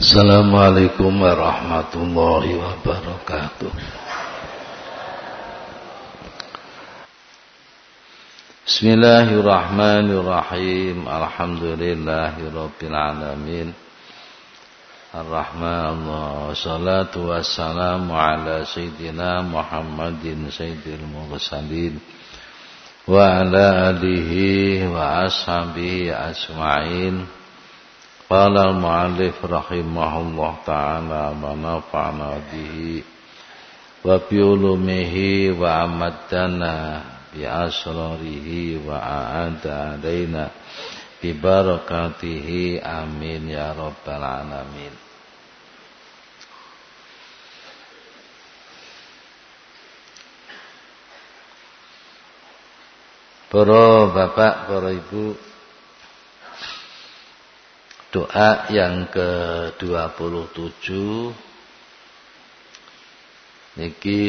Assalamualaikum warahmatullahi wabarakatuh. Bismillahirrahmanirrahim. Alhamdulillahirabbil alamin. Ar-Rahman, wassalatu wassalamu ala sayyidina Muhammadin sayyidil mursalin wa ala alihi wa ashabihi ajma'in. Qala al-mu'allif rahimahullah ta'ala wa nafa'na bihi wa bi ulumihi wa amaddana bi asrarihi wa a'ada alaina bi barakatihi amin ya rabbal alamin. Para bapak, para ibu, doa yang ke-27 niki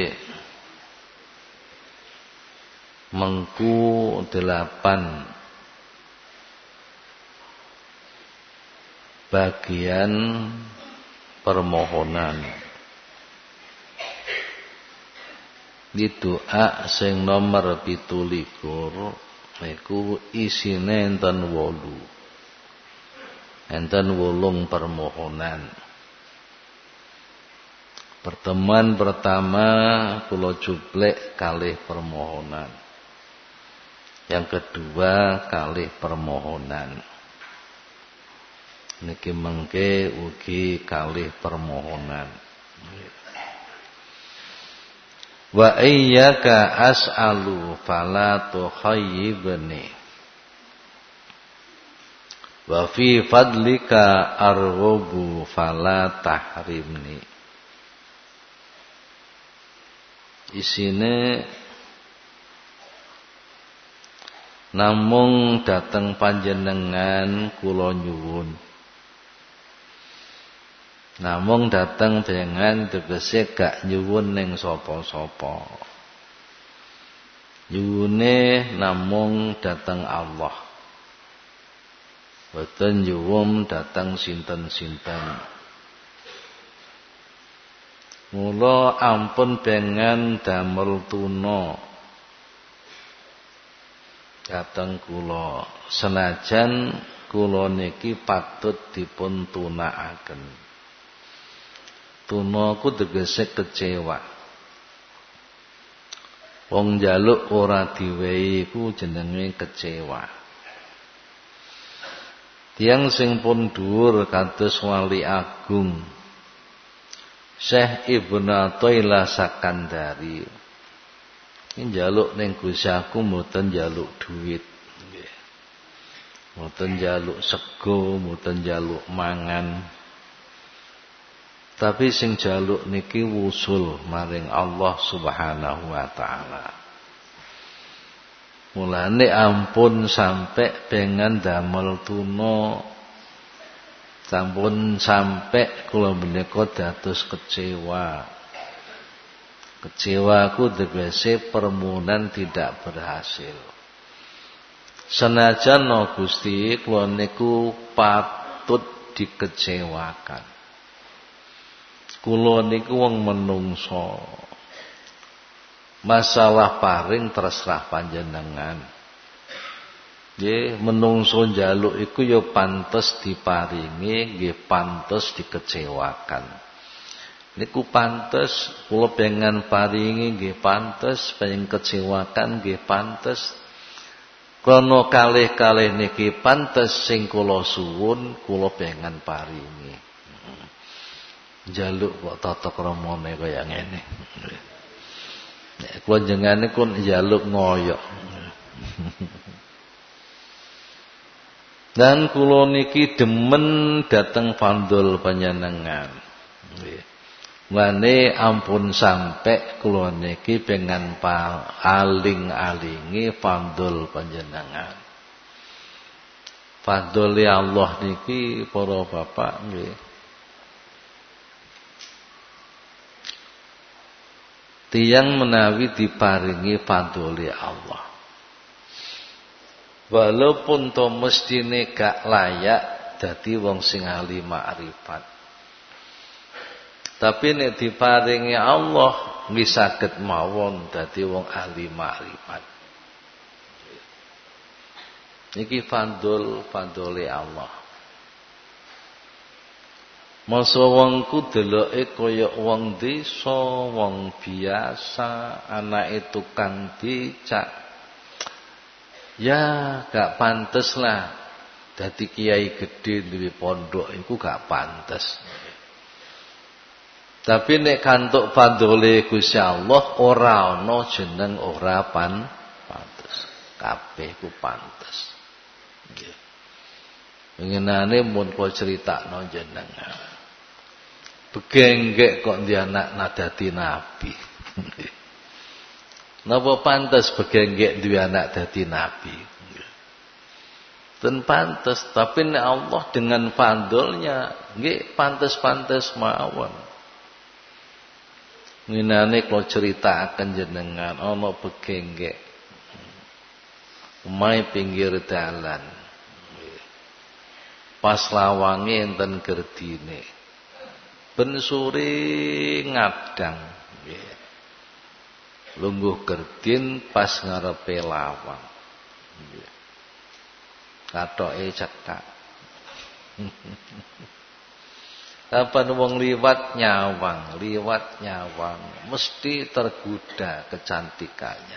mengku 8 bagian permohonan. Di doa sing nomor 17 niku isine enten 8. Enten 8 permohonan. Pertemuan pertama kula jublek kalih permohonan. Yang kedua kalih permohonan. Niki mengke ugi kalih permohonan. Wa iyyaka as'alu fala tukhayyibni wa fi fadlika arghabu fala tahrimni. Isine namung dateng panjenengan kula nyuwun. Namung dateng dengan tegese gak nyuwun ning sapa-sapa. Nyuwune namung dateng Allah. Boten nyuwun dateng sinten-sinten. Mula ampun pengen damel tuna dateng kula. Senajan kula niki patut dipun tunakaken. Tuna ku tegese kecewa. Wong njaluk ora diwehi ku jenenge kecewa. Tiyang sing pun dhuwur kados Wali Agung Syekh Ibnu Athaillah Sakandari njaluk ning Gusti aku mboten njaluk dhuwit nggih. Mboten njaluk sego, mboten njaluk mangan. Tapi sing jaluk niki wusul maring Allah Subhanahu wa taala. Mulane ampun sampai pengen damel tuna. Sampun sampai kula menika dados kecewa. Kecewa ku tegese permohonan tidak berhasil. Senajan Gusti kula niku patut dikecewakan. Kula niku wong menungso. Masalah paring terserah panjenengan. Nggih, menungso njaluk iku ya pantes diparingi, nggih pantes dikecewakan. Niku pantes, kula pengen paringi nggih pantes, pengen kecewakan nggih pantes. Krana kalih-kalih niki pantes sing kula suwun, kula pengen paringi. Jaluk kok tata kramane kaya ngene. Nek kula jenengane kun jaluk ngoyok. Dan kula niki demen dateng fandhol panjenengan. Nggih. Mane ampun sampe kula niki pengen aling-alingi fandhol panjenengan. Fandhole Allah niki para bapak nggih. Tiyang menawi diparingi fadhole Allah. Walaupun to mestine gak layak dadi wong sing ahli makrifat. Tapi nek diparingi Allah nggih saged mawon dadi wong ahli makrifat. Niki fadole Allah. Masa wong ku deloke kaya wong desa, wong biasa, anake tukang becak. Ya, gak pantes lah dadi kiai gede duwe pondok iku gak pantes. Tapi nek kantuk fadole Gusti Allah ora ana jeneng ora pantes. Kabeh ku pantes. Nggih. Pengenane mun kula critakno jenengan. Begenggek kok ndi anak dadi nabi. Napa pantes begenggek duwe anak dadi nabi? Dan pantes, tapi nek Allah dengan fadlnya nggih pantes-pantes mawon. Nginane kula critakaken jenengan ana begenggek omahe pinggir dalan. Pas lawange enten gerdine. Ben sore ngadang nggih. Lungguh gerdin pas ngarepe lawang. Nggih. Kathoke cekak. Kapan wong liwat nyawang mesti tergoda kecantikannya.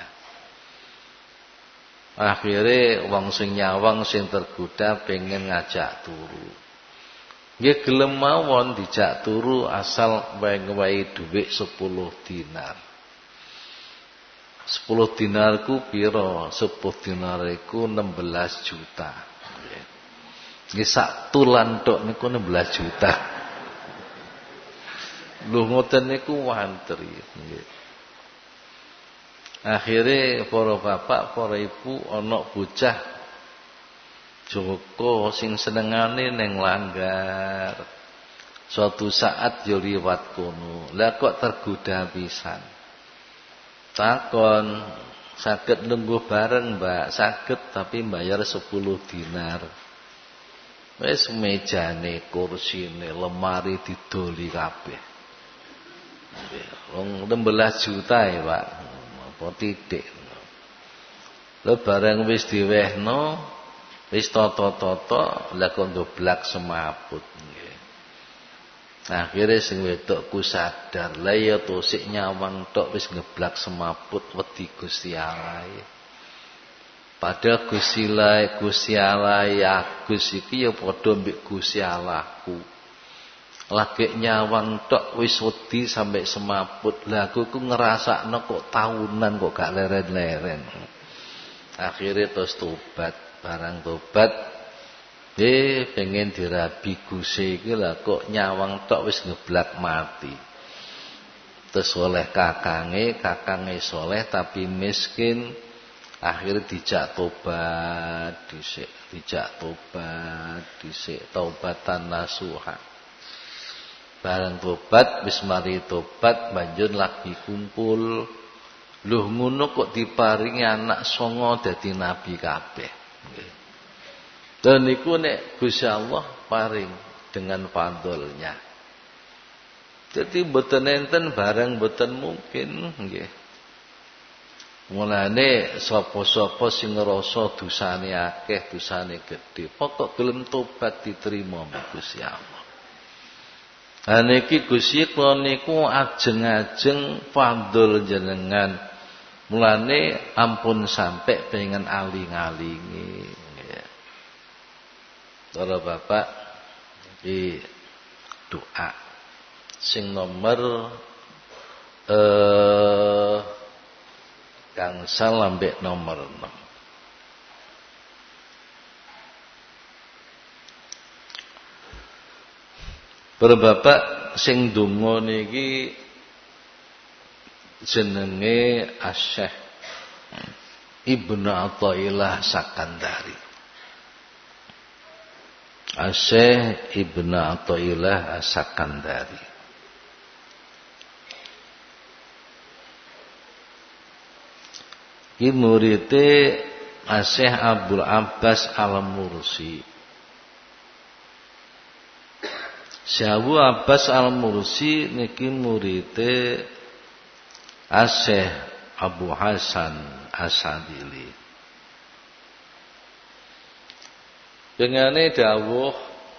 Akhirnya wong sing nyawang sing tergoda pengen ngajak turu. Nggih gelem mawon dijak turu asal wae-wae dhuwit 10 dinar. 10 dinar ku pira? 10 dinar iku 16 juta. Nggih sak tulan tok niku 16 juta. Lho ngoten niku wantri nggih. Akhire para bapak, para ibu ana bocah Joko sing senengane neng langgar. Suatu saat yo liwat kono. Lah kok tergoda pisan. Takon, saged nunggu bareng, Mbak? Saged tapi bayar 10 dinar. Wis mejane, kursine, lemari didoli kabeh. Wong 16 juta ya, Pak. Apa titik. Lah bareng wis diwehno, wis tata-tata, lah kok ndoblak semaput nggih. Akhire sing wedokku sadar, lah ya to sik nyawang tok wis ngeblak semaput wedi Gusti Allah. Padahal Gusti Allah Agus iki ya padha mbek Gusti Allahku. Lagi nyawang tok wis wedi sampai semaput. Lah aku ku ngrasakno kok tahunan kok gak leren-leren. Akhire terus tobat. Barang tobat pengen dirabi Gusti iki lah kok nyawang tok wis ngeblak mati. Terus oleh kakange soleh tapi miskin. Akhirnya dijak tobat dhisik taubatan nasuha. Barang tobat wis mari tobat banjur lagi kumpul. Lho ngono kok diparingi anak songo dadi nabi kabeh. Dan niku nek Gusti Allah paring dengan fadlnya. Jadi mboten enten barang mboten mungkin nggih. Mulane sapa-sapa sing ngrasa dosane akeh, dosane gedhe, pokok gelem tobat diterima Gusti Allah. Ha niki Gusti kula niku ajeng-ajeng fadl jenengan. Mulane ampun sampai pengen aling-alingi. Para bapak di doa sing nomor gangsal ambek nomor 6. Para bapak sing donga niki jenenge Asy-Syaikh Ibnu Athaillah Sakandari. Asy-Syaikh Ibnu Athaillah Sakandari. Ki murite Asy-Syaikh Abdul Abbas Al-Mursi. Syekh Abu Abbas Al-Mursi niki murite Syekh Abu Hasan Asadili. Dengane dawuh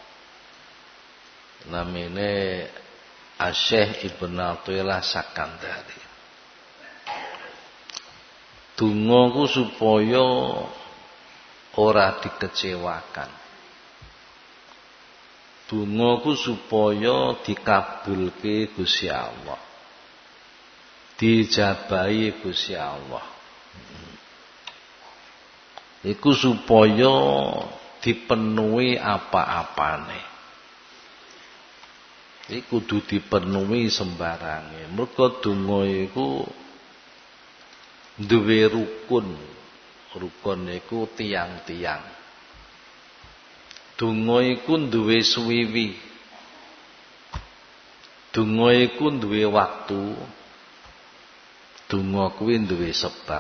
namine Syekh Ibnu Athaillah Sakandari. Dongaku supaya ora dikecewakan. Dongaku supaya dikabulke Gusti Allah. Dijabahi Gusti Allah. Iku supaya dipenuhi apa-apane. Iku kudu dipenuhi sembarange. Mergo donga iku duwe rukun. Rukun iku tiang-tiang. Donga iku duwe suwiwi. Donga iku duwe waktu. Donga kuwi duwe sebab.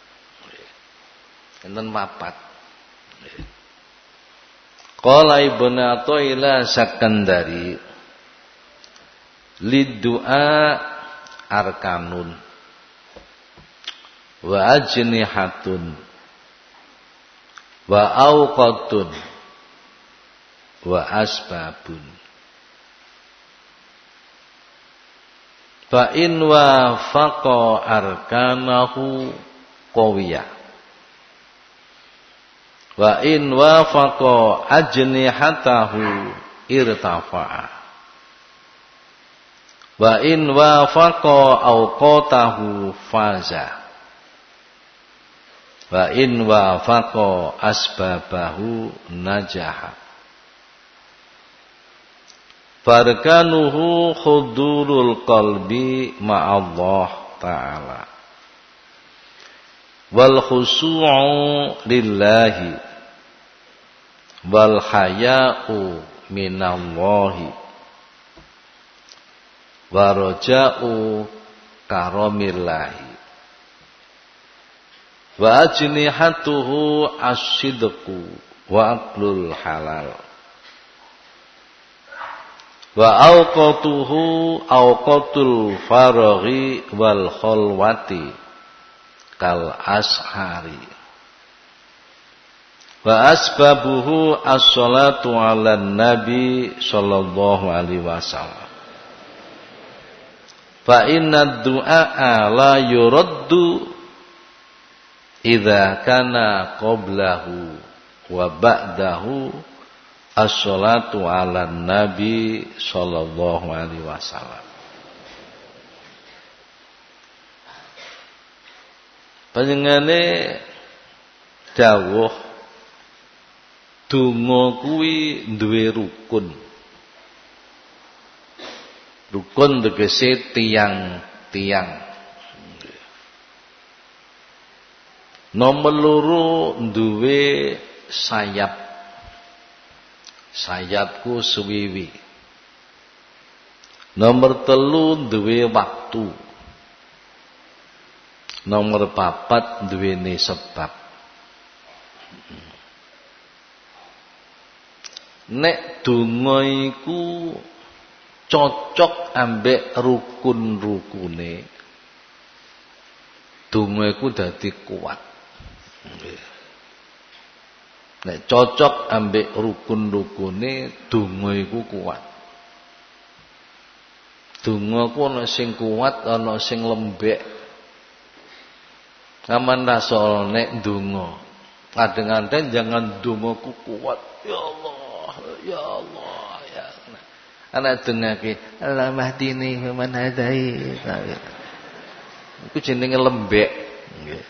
Enten papat. Qala Ibnu Athaillah Sakandari liddu'a arkanun wa ajnihatun wa awqatun wa asbabun fa in wafaqa arkanahu qawiyah wa in wafaqa ajnihatahu irtafa'a wa in wafaqa awqatahu faza wa in wafaqa asbabahu najaha. Farkanuhu khudurul qalbi ma'allah ta'ala wal khusu'u lillahi wal haya'u minallahi wa raja'u karamillahi wa ajnihatuhu asyidqu wa aqlul halal wa awqatuhu awqatul faraghi wal khalwati kal ashari wa asbabuhu as-salatu ala nabi sallallahu alaihi wasallam fa inna du'a la yuraddu idza kana qablahu wa ba'dahu as-salatu ala nabi sallallahu alaihi wasallam. Panjenengane dawuh donga kuwi duwe rukun. Rukun tegese tiang-tiang. Nomor loro duwe sayap. Sayapku suwiwi. Nomor telu duwe waktu. Nomor papat duwene sebab. Nek donga iku cocok ambek rukun-rukune, donga iku dadi kuat. Nek cocok ambek rukun-rukune donga iku kuat. Donga ku ana sing kuat, ana sing lembek. Aman rasa nek donga. Kadang-kadang jangan dongaku kuat. Ya Allah, ya Allah, ya Allah. Ana dongake, Allah mahdini wa man hadai. Iku jenenge lembek, nggih.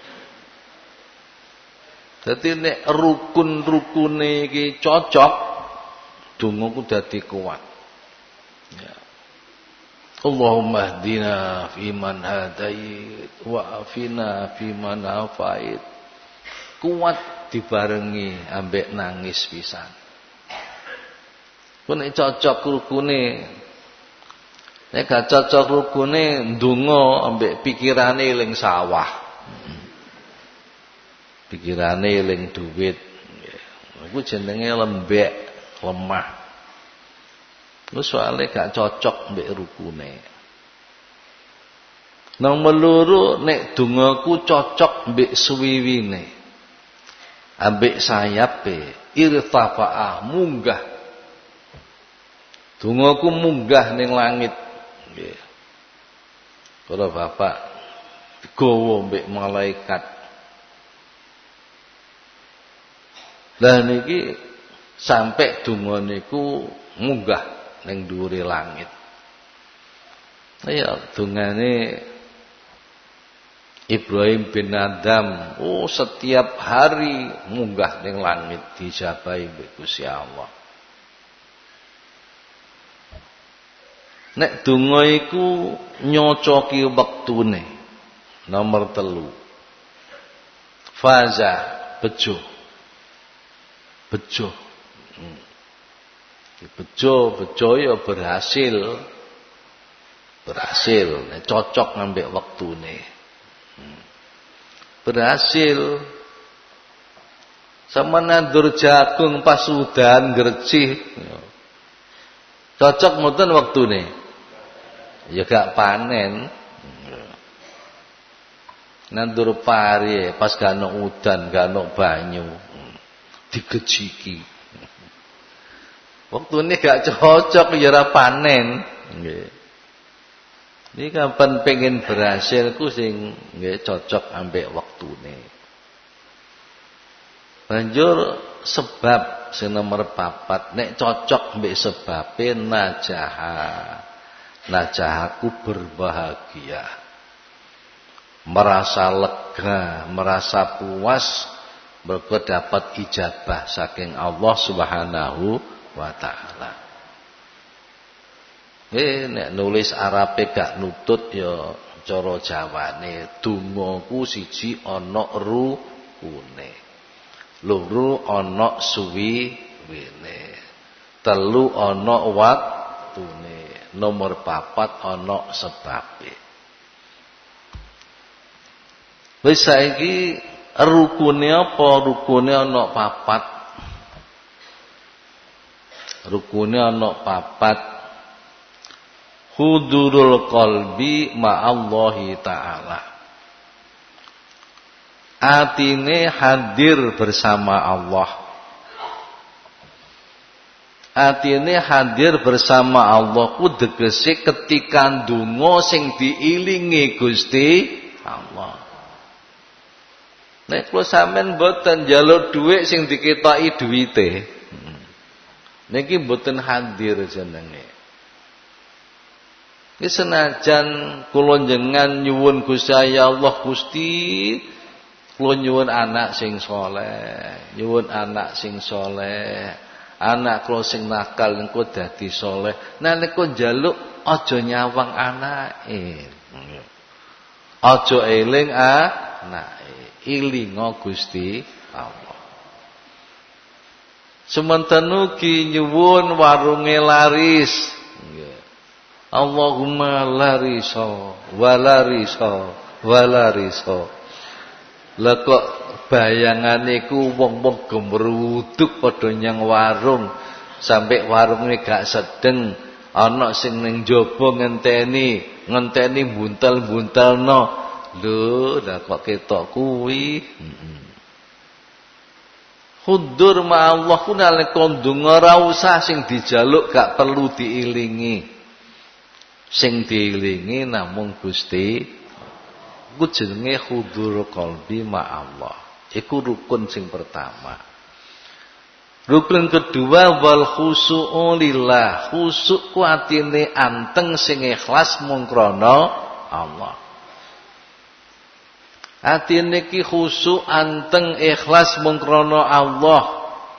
Dadi nek rukun-rukune iki cocok, dongaku dadi kuat. Ya. Allahumma hdina fiman hadait wa afina fiman afait. Kuat dibarengi ambek nangis pisan. Ku nek cocok rukune. Nek gak cocok rukune ndonga ambek pikirane eling sawah. Pikirane eling duit. Iku jenenge lembek, lemah. Lu soalnya gak cocok mbek rukune. Nomor loro nek dongaku cocok mbek suwiwine. Ambek sayape irtafa'a munggah. Dongaku munggah ning langit. Nggih. Para bapak digawa mbek malaikat. Lah niki sampai donga niku munggah ning dhuwure langit. Ya dongane Ibrahim bin Adam, setiap hari munggah ning langit dijabahi mbek Gusti Allah. Nek donga iku nyocoki wektune. Nomor 3. Faza bejo. Bejo. Bejo ya berhasil. Berhasil, nek cocok ngambek wektune. Berhasil. Sama nandur jagung pas udan gercih. Cocok mboten wektune? Ya gak panen. Nandur pari pas gak ono udan, gak ono banyu. Digejiki. Wektune gak cocok ya ora panen. Nggih. Ini kapan pengen berhasil ku sing nggih cocok ambek wektune. Banjur sebab sing nomor 4 nek cocok mbek sebabe najahaku berbahagia. Merasa lega, merasa puas mergo dapat ijabah saking Allah Subhanahu wa taala. Nek nulis Arabe gak nutut ya cara Jawane dongaku siji ana rukune. Loro ana suwiwine. 3 ana waktune. Nomor 4 ana sebabe. Wis saiki rukune apa? Rukune ana 4. Rukune ana 4. Hudurul qalbi ma'allahi ta'ala. Atine hadir bersama Allah. Atine hadir bersama Allah ku tegese ketika ndonga sing diilingi Gusti Allah. Nek kula sampean mboten njaluk dhuwit sing diketoki dhuwite. Niki mboten hadir jenenge. Ki senajan kula njenengan nyuwun Gusti Allah Gusti, kula nyuwun anak sing saleh, nyuwun anak sing saleh. Anak kula sing nakal engko dadi saleh. Nalika njaluk aja nyawang anake. Aja eling anake, ilinga Gusti Allah. Semanten ugi nyuwun warunge laris. Allahumma larisa walarisa walarisa. Lah kok bayangane ku wong-wong gemruduk padha nyang warung sampai warunge gak sedeng, ana sing ning njaba ngenteni buntel-buntelno. Lho, lah kok ketok kuwi. Hudur ma Allah ku nalika ndonga ora usah sing dijaluk gak perlu diilingi. Sing diilingi namung Gusti. Iku jenenge hudur qalbi ma Allah. Iku rukun sing pertama. Rukun kedua wal khusu'u lillah. Khusuk ku atine anteng sing ikhlas mung krana Allah. Atine ki khusuk anteng ikhlas mung krana Allah.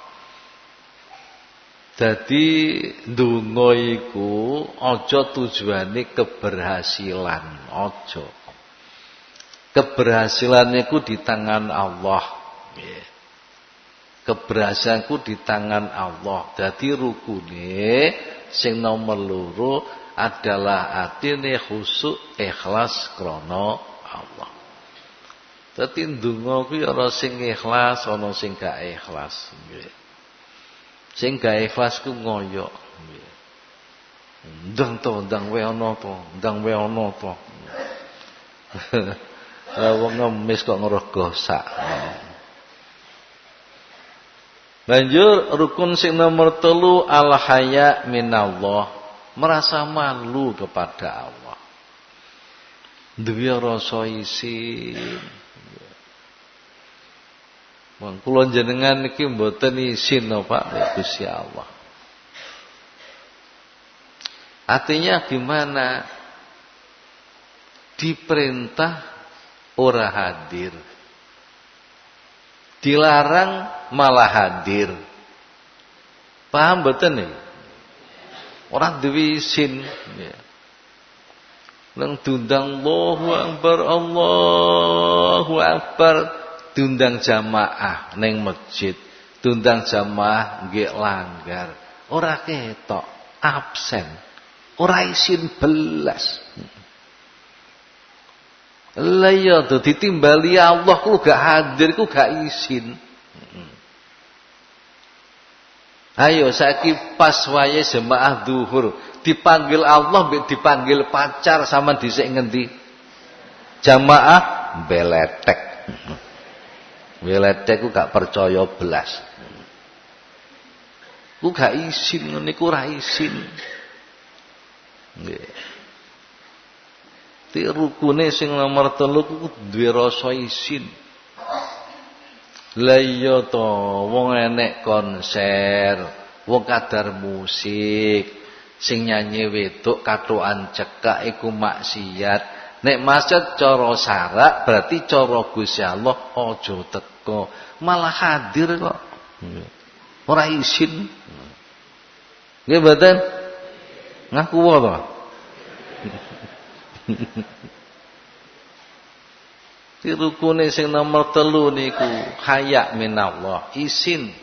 Dadi ndonga iku aja tujuane keberhasilan, aja. Keberhasilan iku di tangan Allah. Keberhasilan iku di tangan Allah. Dadi rukune sing nomor 2 adalah atine khusuk ikhlas krana Allah. Dadi ndonga kuwi ana sing ikhlas, ana sing gak ikhlas. Sing gak ikhlas ku ngoyo. ndang wae ana to. Lah wong ngemis kok ngerogosak. Lanjut rukun sing nomor 3 al haya minallah, merasa malu kepada Allah. Duwe rasa isin. Wong kula jenengan iki mboten isin Pak Gusti Allah. Artinya gimana? Diperintah ora hadir. Dilarang malah hadir. Paham mboten nih? Ora duwe isin ya. Nang diundang Allahu Akbar, diundang jamaah ning masjid, diundang jamaah nggih langgar. Ora ketok, absen. Ora isin belas. Lah ya ditimbali Allah ku gak hadir ku gak isin. Ayo saiki pas wayahe jemaah zuhur, dipanggil Allah mbek dipanggil pacar sama dhisik ngendi? Jamaah beletek. Beletek ku gak percaya belas. Ku gak isin ngene ku ora isin. Nggih. Ti rukune sing nomor 3 ku duwe rasa isin. Lah iya to, wong enek konser, wong kadar musik, sing nyanyi wedok katokan cekak iku maksiat. Nek maksud cara syarak berarti cara Gusti Allah aja teka, malah hadir kok. Ora isin. Nggih mboten? Ngaku wae. Di rukune sing nomor 3 niku haya minallah, isin.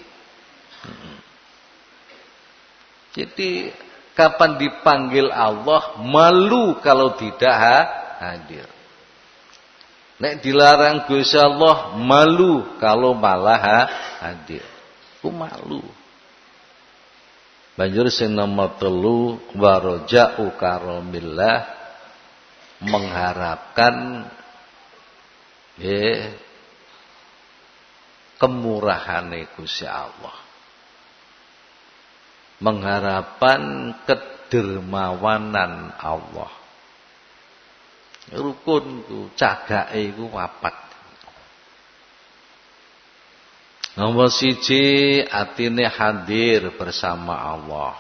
Jadi kapan dipanggil Allah malu kalau tidak hadir. Nek dilarang Gusti Allah malu kalau malah hadir. Ku malu. Banjur sing nomor 3 waraja'u karamillah, mengharapkan kemurahane Gusti Allah, mengharapkan kedermawanan Allah. Rukun ku cagake iku 4. Nomor 1 atine hadir bersama Allah.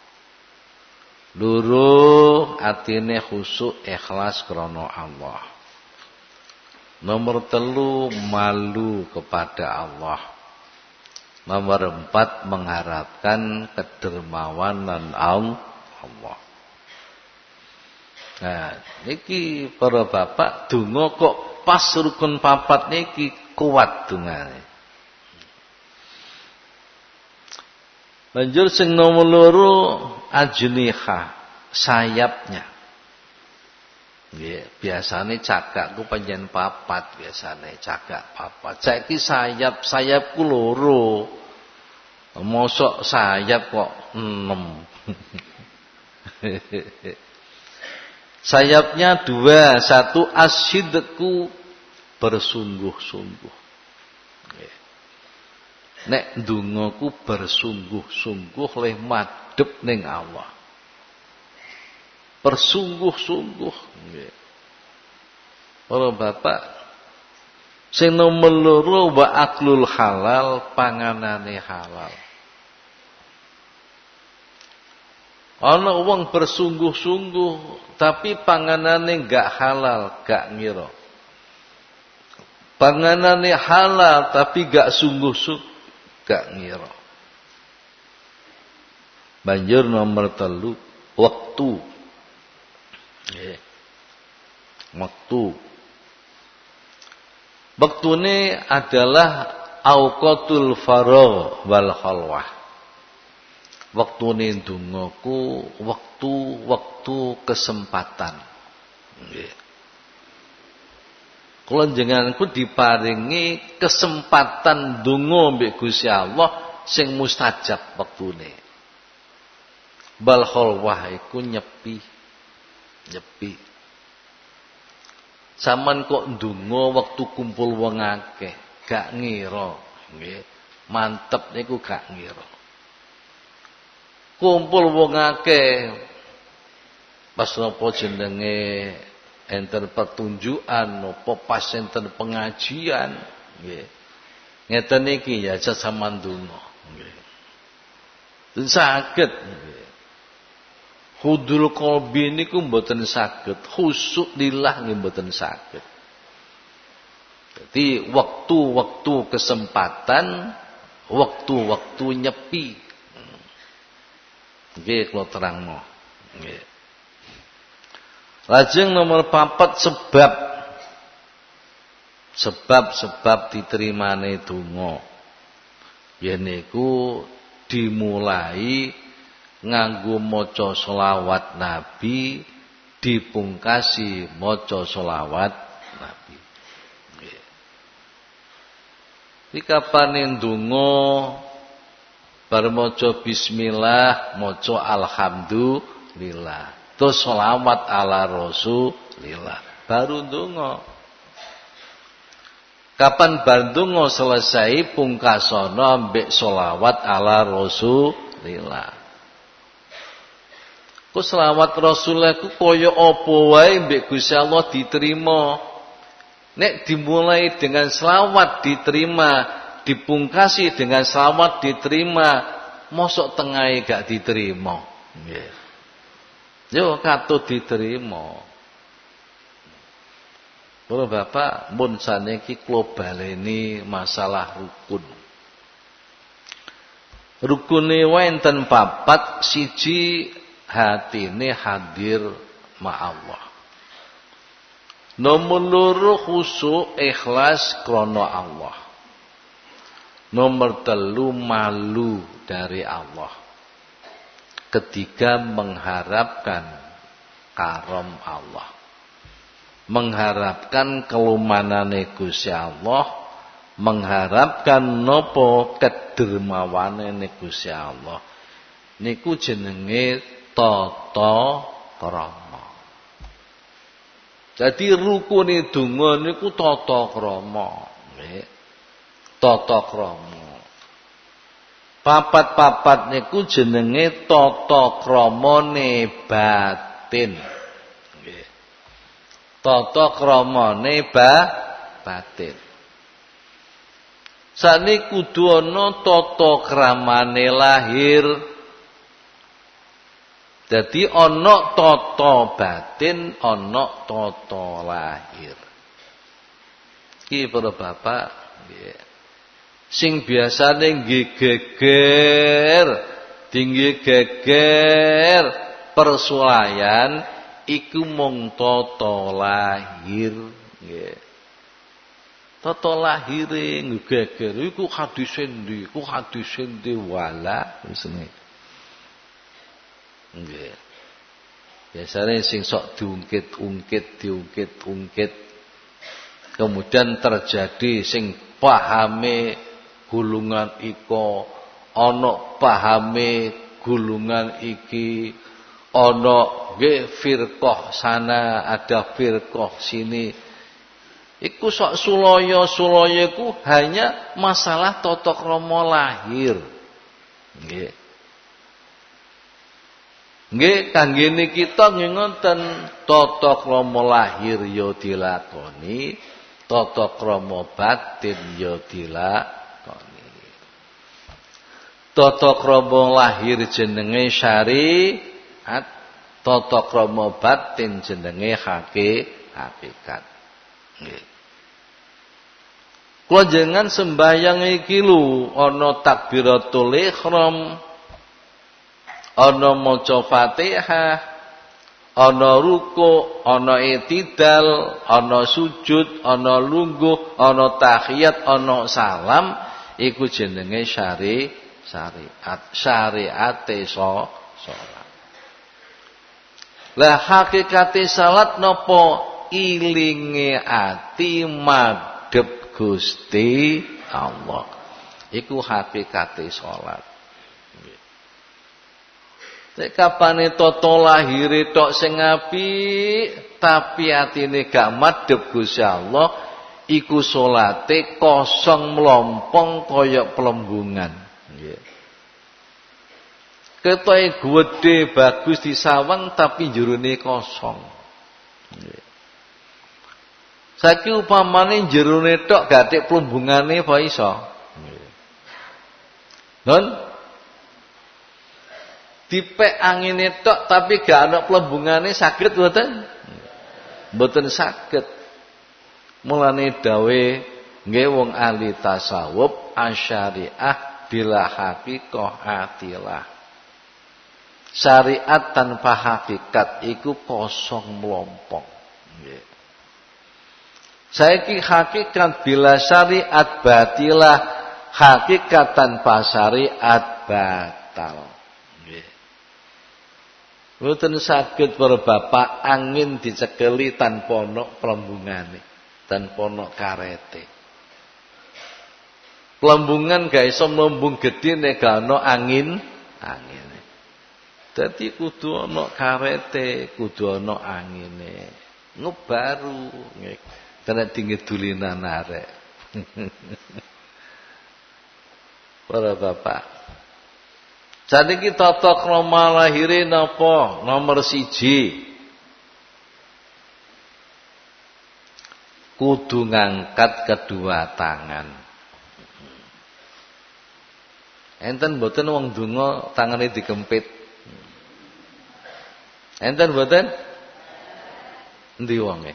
Loro atine khusyuk ikhlas krana Allah. Nomor 3 malu kepada Allah. Nomor 4 mengharapkan kedermawanan Allah. Nah, niki para bapak donga kok pas rukun 4 niki kuat dungane. Banjur sing nomor 2 ajniha, sayapnya. Nggih, biasane cagak ku panjen 4 biasane cagak 4. Saiki sayapku 2. Mosok sayap kok 6. Sayapnya 2, 1 asyidku bersungguh-sungguh. Nek ndongaku bersungguh-sungguh leh madhep ning Allah. Bersungguh-sungguh nggih. Para bapak sing nomor 2 wa aklul halal, panganane halal. Ana wong bersungguh-sungguh tapi panganane enggak halal, gak ngira. Panganane halal tapi gak sungguh-sungguh, gak ngira. Banjur nomor 3 waktu. Waktune adalah auqatul faragh wal khalwah. Waktune ndongaku waktu kesempatan. Nggih. Kula njenenganku diparingi kesempatan ndonga mbek Gusti Allah sing mustajab wektune. Bal khalwah iku nyepi. Saman kok ndonga wektu kumpul wong akeh, gak ngira, nggih. Mantep niku gak ngira. Kumpul wong akeh pas napa jenenge enten pertunjukan napa pas enten pengajian, nggih. Ngeten iki ya saman ndonga, nggih. Saged, nggih. Hudul qalbi niku mboten saged, khusyuk lillah nggih mboten saged. Jadi waktu-waktu kesempatan, waktu-waktu nyepi. Nggih kula terangno. Nggih. Lajeng nomor 4 sebab diterimane donga. Yen niku dimulai nganggo maca selawat Nabi, dipungkasi maca selawat Nabi. Nggih. Iki kapane ndonga bar maca bismillah, maca alhamdulillah. Terus selawat ala Rasulillah. Baru ndonga. Kapan bar ndonga selesai pungkasana mbek selawat ala Rasulillah. Ku selawat Rasulullah ku kaya apa wae mbek Gusti Allah diterima. Nek dimulai dengan selawat diterima, dipungkasi dengan selawat diterima, mosok tengahe gak diterima. Nggih. Yo katut diterima. Para bapak mun saniki kula baleni masalah rukun. Rukune wonten 4, siji hatine hadir ma Allah. Nomor 2 khusyuk ikhlas krana Allah. Nomor 3 malu dari Allah. Ketiga mengharapkan karam Allah. Mengharapkan kelumanane Gusti Allah, mengharapkan napa kedermawane Gusti Allah. Niku jenenge tata krama. Jadi rukune donga niku tata krama, nggih. Tata krama. Papat niku jenenge tata kramane batin. Nggih. Tata kramane batin. Sakniki kudu ana tata kramane lahir. Jadi ana tata batin, ana tata lahir. Iki para bapak, nggih. Sing biasane nggih geger, tinggi geger persulayan iku mung tata lahir, nggih. Tata lahire ngegeger iku hadise ndi? Iku hadise ndi wala isine. Nggih. Biasane sing sok diungkit. Kemudian terjadi sing pahame gulungan iko, ana pahame gulungan iki, ana nggih firqah sana, ada firqah sini. Iku sok sulaya ku hanya masalah tata krama lahir. Nggih. Nggih kangge kita ngoten tata krama lahir ya dilakoni, tata krama batin ya dilakoni. Tata krama lahir jenenge syariat, tata krama batin jenenge hakikat. Nggih. Kula jenengan sembahyang iki lho ana takbiratul ihram, ana maca Fatihah, ana ruku', ana i'tidal, ana sujud, ana lungguh, ana tahiyat, ana salam, iku jenenge syariate salat. Lah hakikate salat napa? Ilinge ati madhep Gusti Allah. Iku hakikate salat. Nek kapane tata lahire tok sing apik, tapi atine gak madhep Gusti Allah, iku salate kosong mlompong kaya plembungan. Nggih. Ketoke gedhe bagus disawang tapi jerone kosong. Nggih. Saiki upamane jerone tok gathik plembungane apa iso? Nggih. Non dipek angine tok tapi gak ana plembungane saged mboten? Mboten saged. Mulane dawe nggih wong ahli tasawuf asyariah bila haqiqah atilah. Syariat tanpa hakikat iku kosong mlompong. Nggih. Saiki hakikat bila syariat batilah, hakikat tanpa syariat batal. Mboten saged para bapak angin dicekeli tanpa ana plembungane, tanpa ana karete. Plembungan gak iso mlembung gedhe nek gak ana angine. Dadi kudu ana karete, kudu ana angine. Ngebaru kena dingedulinan arek. Para bapak saniki tata krama lahire napa? Nomor 1. Kudu ngangkat kedua tangan. Enten mboten wong donga tangane dikempit? Enten mboten? Endi wonge?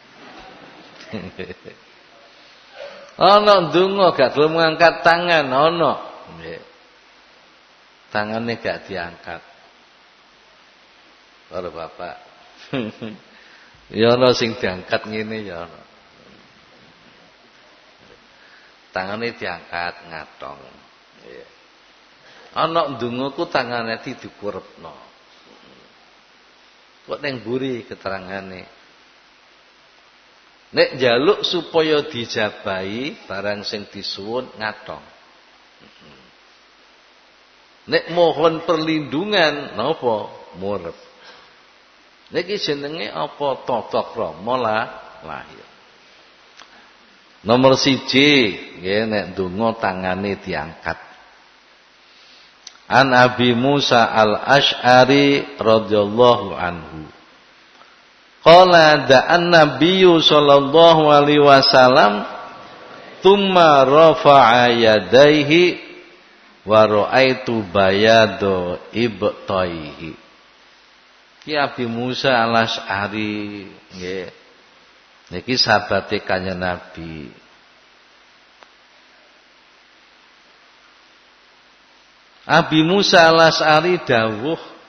Ana donga gak gelem ngangkat tangan, ana. Nggih. Tangannya gak diangkat. Para bapak. Ya ana sing diangkat ngene ya ana. Tangannya diangkat ngatong. Nggih. Ana ndonga ku tangane dikurepno. Kok ning mburi keterangane. Nek njaluk supaya dijabahi barang sing disuwun ngatong. Nek mohon perlindungan napa murep. Niki jenenge apa tata krama lahir. Nomor 1 nggih nek ndonga tangane diangkat. An Abi Musa al-Asy'ari radhiyallahu anhu. Qala da'an Nabiyyu sallallahu alaihi wasallam tsumma rafa'a yadayhi wa ra'aitu bayado ibtaihi. Ki Abi Musa al-Asy'ari nggih. Niki sahabate Kanjeng Nabi. Abi Musa al-Asy'ari dawuh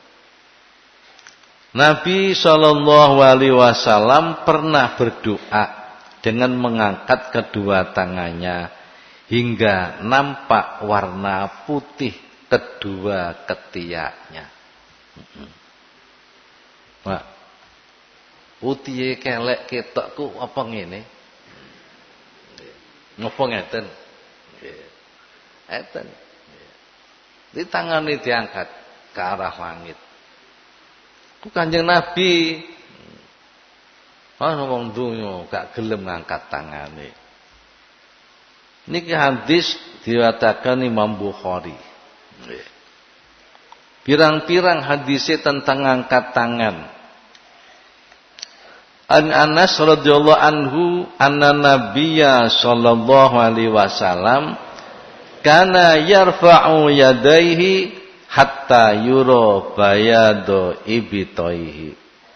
Nabi sallallahu alaihi wasallam pernah berdoa dengan mengangkat kedua tangannya hingga nampak warna putih kedua ketiaknya. Pak, putih kelek ketokku apa ngene? Ngopo ngeten? Ngeten. Di tangannya diangkat ke arah langit. Ku Kanjeng Nabi ana wong donya gak gelem ngangkat tangane. Niki hadis diriwayatkan Imam Bukhari. Pirang-pirang hadisnya tentang angkat tangan. An Anas radhiyallahu anhu anna Nabiyya sallallahu alaihi wasallam kana yarfa'u yadayhi hatta yura bayado ibtaihi.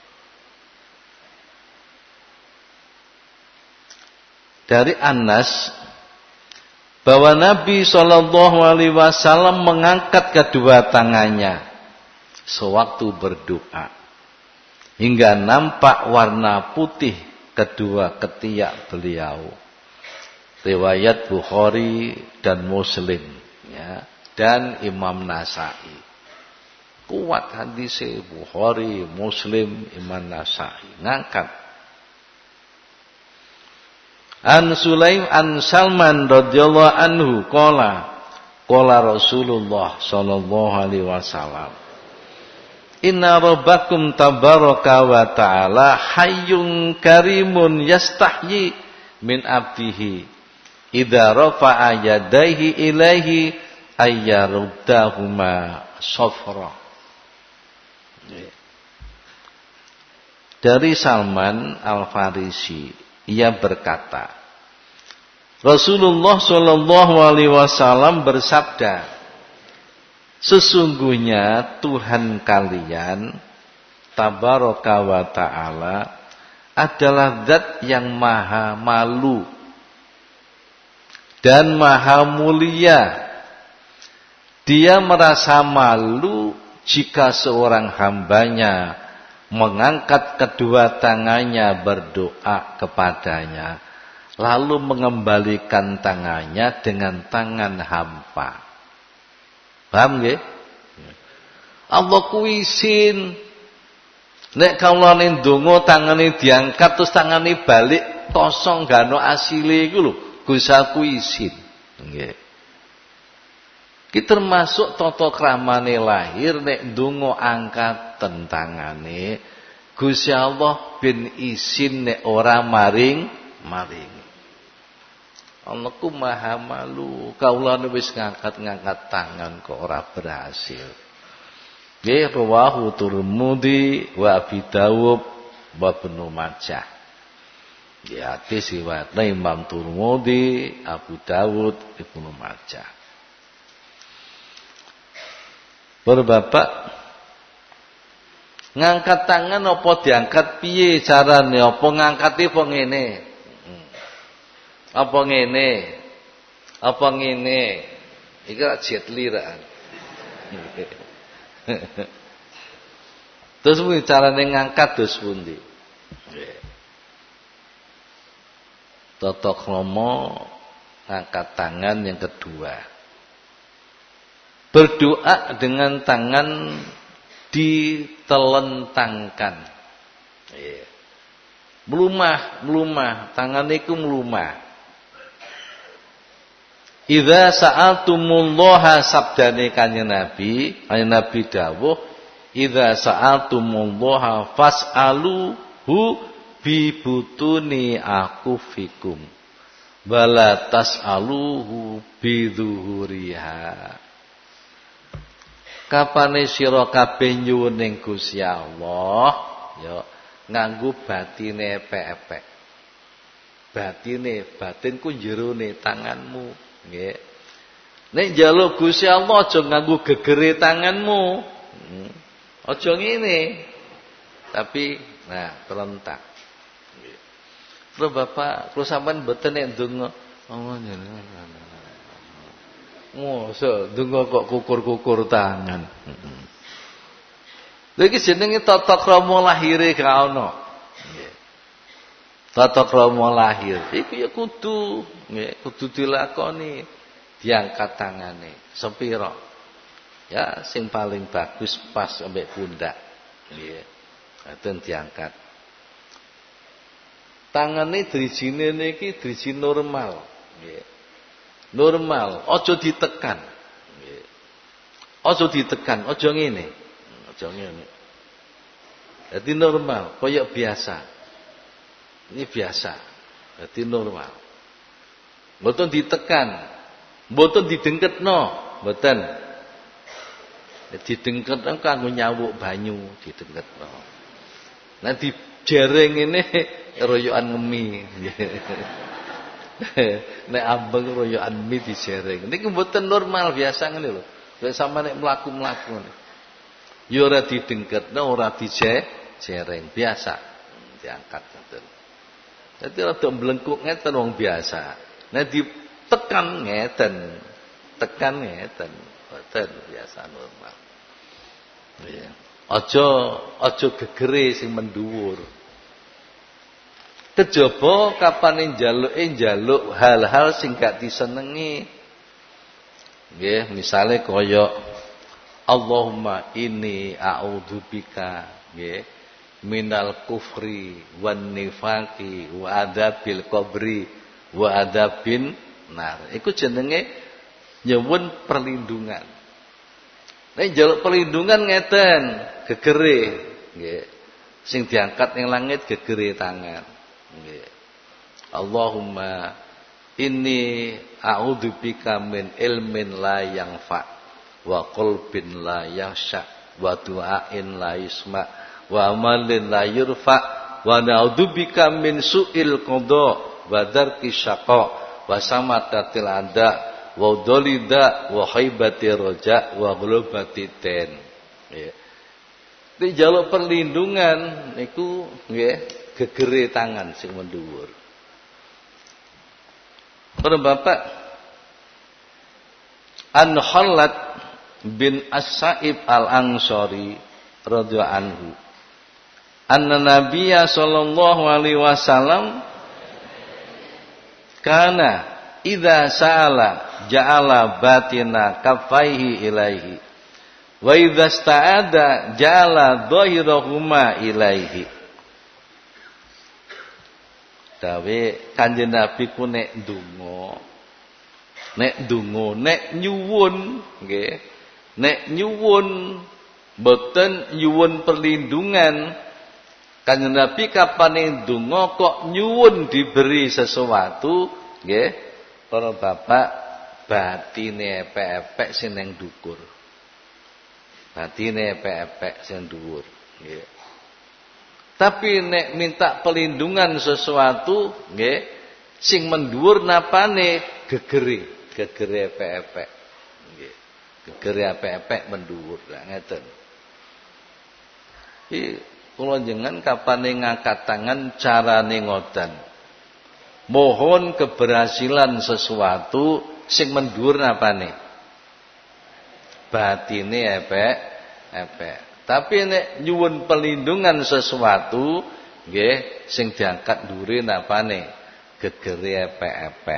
Dari Anas bahwa Nabi sallallahu alaihi wasallam mengangkat kedua tangannya sewaktu berdoa hingga nampak warna putih kedua ketiak beliau. Riwayat Bukhari dan Muslim ya. Dan Imam Nasa'i. Kuat hadisnya Bukhari, Muslim, Imam Nasa'i. Ngangkat. An Sulaim an Salman radhiyallahu anhu qala Rasulullah sallallahu alaihi wasallam Inna rabbakum tabaraka wa ta'ala hayyun karimun yastahyi min abdihi idza rafa'a yadayhi ilaihi ayyaruddahuma safra. Dari Salman Al-Farisi, ia berkata, Rasulullah Shallallahu Alaihi Wasallam bersabda, sesungguhnya Tuhan kalian Tabaraka wa Ta'ala adalah zat yang maha malu dan maha mulia. Dia merasa malu jika seorang hambanya mengangkat kedua tangannya berdoa kepadanya, lalu mengembalikan tangannya dengan tangan hampa. Paham nggih? Allah kuwi isin. Nek kawulane ndonga tangane diangkat terus tangane balik kosong gak ono asile iku lho, Gusti aku isin. Nggih. Ki termasuk tata kramane lahir nek ndonga angkaten tangane Gusti Allah ben isin nek ora maring. Allahku maha malu. Kaulane wis ngangkat tangan kok ora berhasil. Nggih, rawahu Tirmidzi wa Abi Dawud wa Ibnu Majah. Nggih, hadis riwayat Imam Tirmidzi, Abu Dawud, Ibnu Majah. Bapak ngangkat tangan apa diangkat piye carane? Apa ngangkate apa ngene? Apa ngene? Apa ngene? Iki ra jetli ra. Terus pundi carane ngangkat terus pundi? Tata krama ngangkat tangan yang kedua. Berdoa dengan tangan ditelentangkan. Melumah, tangan iku melumah. Idza sa'altumullaha sabdane kanjeng Nabi dawuh, idza sa'altumullaha fas'aluhu bi butuni akufikum wala tas'aluhu bi dzuhuriha. Kapane sira kabeh nyuwun ning Gusti Allah, ya nganggo batine epek-epek. Batinku jerone tanganmu. Nggih. Nek njaluk Gusti Allah aja nganggo gegere tanganmu. Aja ngene. Tapi terentak. Nggih. Terus Bapak, kula sampean mboten nek ndonga Allah jenengan. Mosok ndonga kok kukur-kukur tangan. Lha iki jenenge tata krama lahire gak ono. Nggih. Tata krama lahir iku ya kudu dilakoni, diangkat tangane sepira. Ya sing paling bagus pas ambek pundak. Nggih. Aten diangkat. Tangane drijine niki driji normal. Nggih. Normal, aja ditekan. Nggih. Aja ditekan, aja ngene. Aja ngene. Dadi normal, kaya biasa. Ini biasa, jadi normal. Mboten ditekan, mboten didengketno, mboten. Didengketno kanggo nyawuk banyu, didengketno. Nah dijereng ini royokan ngemi. Nek ambeng royokan mie dijereng. Niki mboten normal biasa ngene lho. Lek sampe nek mlaku-mlaku. Ya ora didengketno, ora dijereng, biasa. Diangkat ngoten. Dadi rada mlengkuk ngeten wong biasa. Nek ditekan ngeten. Tekan ngeten. Boten biasa normal. Ya. Aja gegere sing mendhuwur. Kejaba kapane njaluk hal-hal sing gak disenengi. Nggih, misale kaya Allahumma inni a'udzubika, nggih. Minal kufri wan nifaqi wa adabil qabri wa adabin nar. Iku jenenge nyuwun perlindungan. Nek njaluk perlindungan ngeten, gegere nggih. Sing diangkat ning langit gegere tangan. Nggih. Allahumma inni a'udzubika min ilmin la yanfa wa qalbin la yakhsha wa du'ain la yusma wa amalin la yurfa wa na'udzubika min su'il qada wa darki syaqa wa samatatil anda wa dolida wa haibati roja wa globati ten. Nggih. Di jaluk perlindungan niku nggih gegere tangan sing mendhuwur. Para bapak, An Khalad bin As-Sa'ib Al-Ansari radhiyallahu anhu, anna Nabiyya sallallahu alaihi wasallam kana idza sa'ala ja'ala batina kaffaihi ilaihi wa idza sta'ada ja'ala dhahirahuma ilaihi. Dawe Kanjeng Nabi ku nek ndonga, nek nyuwun nggih, nek nyuwun boten nyuwun perlindungan. Kanjeng Nabi kapane ndonga kok nyuwun diberi sesuatu nggih, para bapak batine epek-epek sing nang dhuwur. Batine epek-epek sing dhuwur nggih. Tapi nek minta pelindungan sesuatu nggih sing mendhuwur napane gegere epek-epek nggih. Gegere epek-epek mendhuwur lah ngeten. Iki kula jenengan kapane ngangkat tangan carane ngoten. Mohon keberhasilan sesuatu sing mendhuwur napane? Batine epek-epek. Tapi nek nyuwun pelindungan sesuatu nggih sing diangkat ndure napane? Gegere epek-epek.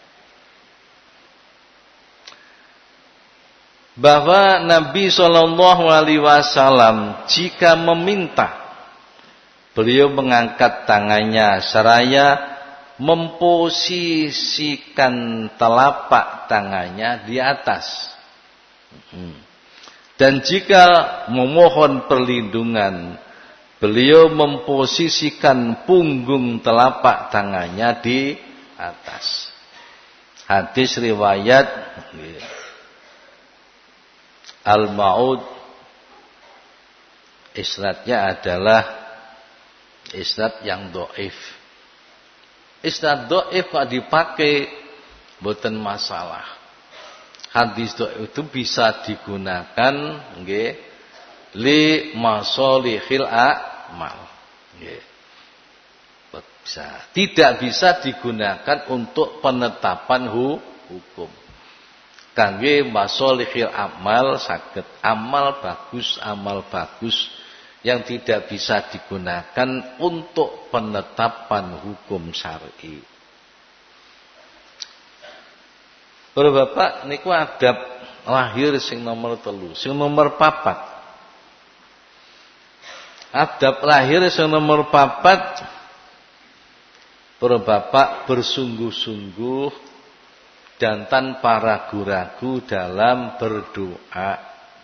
Bahwa Nabi sallallahu alaihi wasallam jika meminta, beliau mengangkat tangannya seraya memposisikan telapak tangannya di atas. Dan jika memohon perlindungan, beliau memposisikan punggung telapak tangannya di atas. Hadis riwayat Al-Ma'ud, isnadnya adalah isnad yang dhaif. Isnad dhaif kok dipakai mboten masalah. Hadis itu bisa digunakan nggih li masolihil a'mal nggih. Bisa. Tidak bisa digunakan untuk penetapan hukum. Kangge masolihil a'mal saged amal bagus yang tidak bisa digunakan untuk penetapan hukum syar'i. Para bapak niku adab lahir sing nomor 3, sing nomor 4. Adab lahir sing nomor 4, para bapak bersungguh-sungguh dan tanpa ragu-ragu dalam berdoa.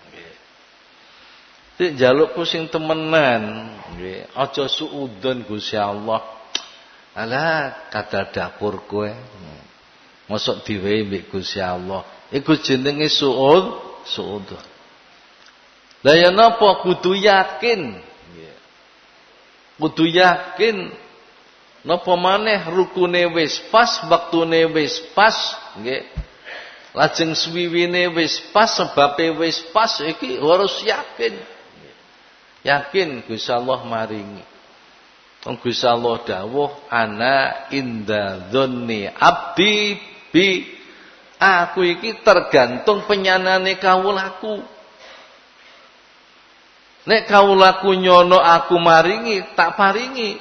Nggih. Jalukku sing temenan, nggih. Aja suudon Gusti Allah. Alah kadal dapur kowe. Mosok diwehi mbek Gusti Allah. Iku jenenge suud. Lah ya napa kudu yakin. Kudu yakin. Napa maneh rukune wis pas, wektune wis pas, nggih. Lajeng swiwine wis pas, sebabe wis pas iki harus yakin. Yakin Gusti Allah maringi. Gusti Allah dawuh ana inda dzanni abdi bi, aku iki tergantung penyanane kawulaku. Nek kawulaku nyono aku maringi, tak paringi.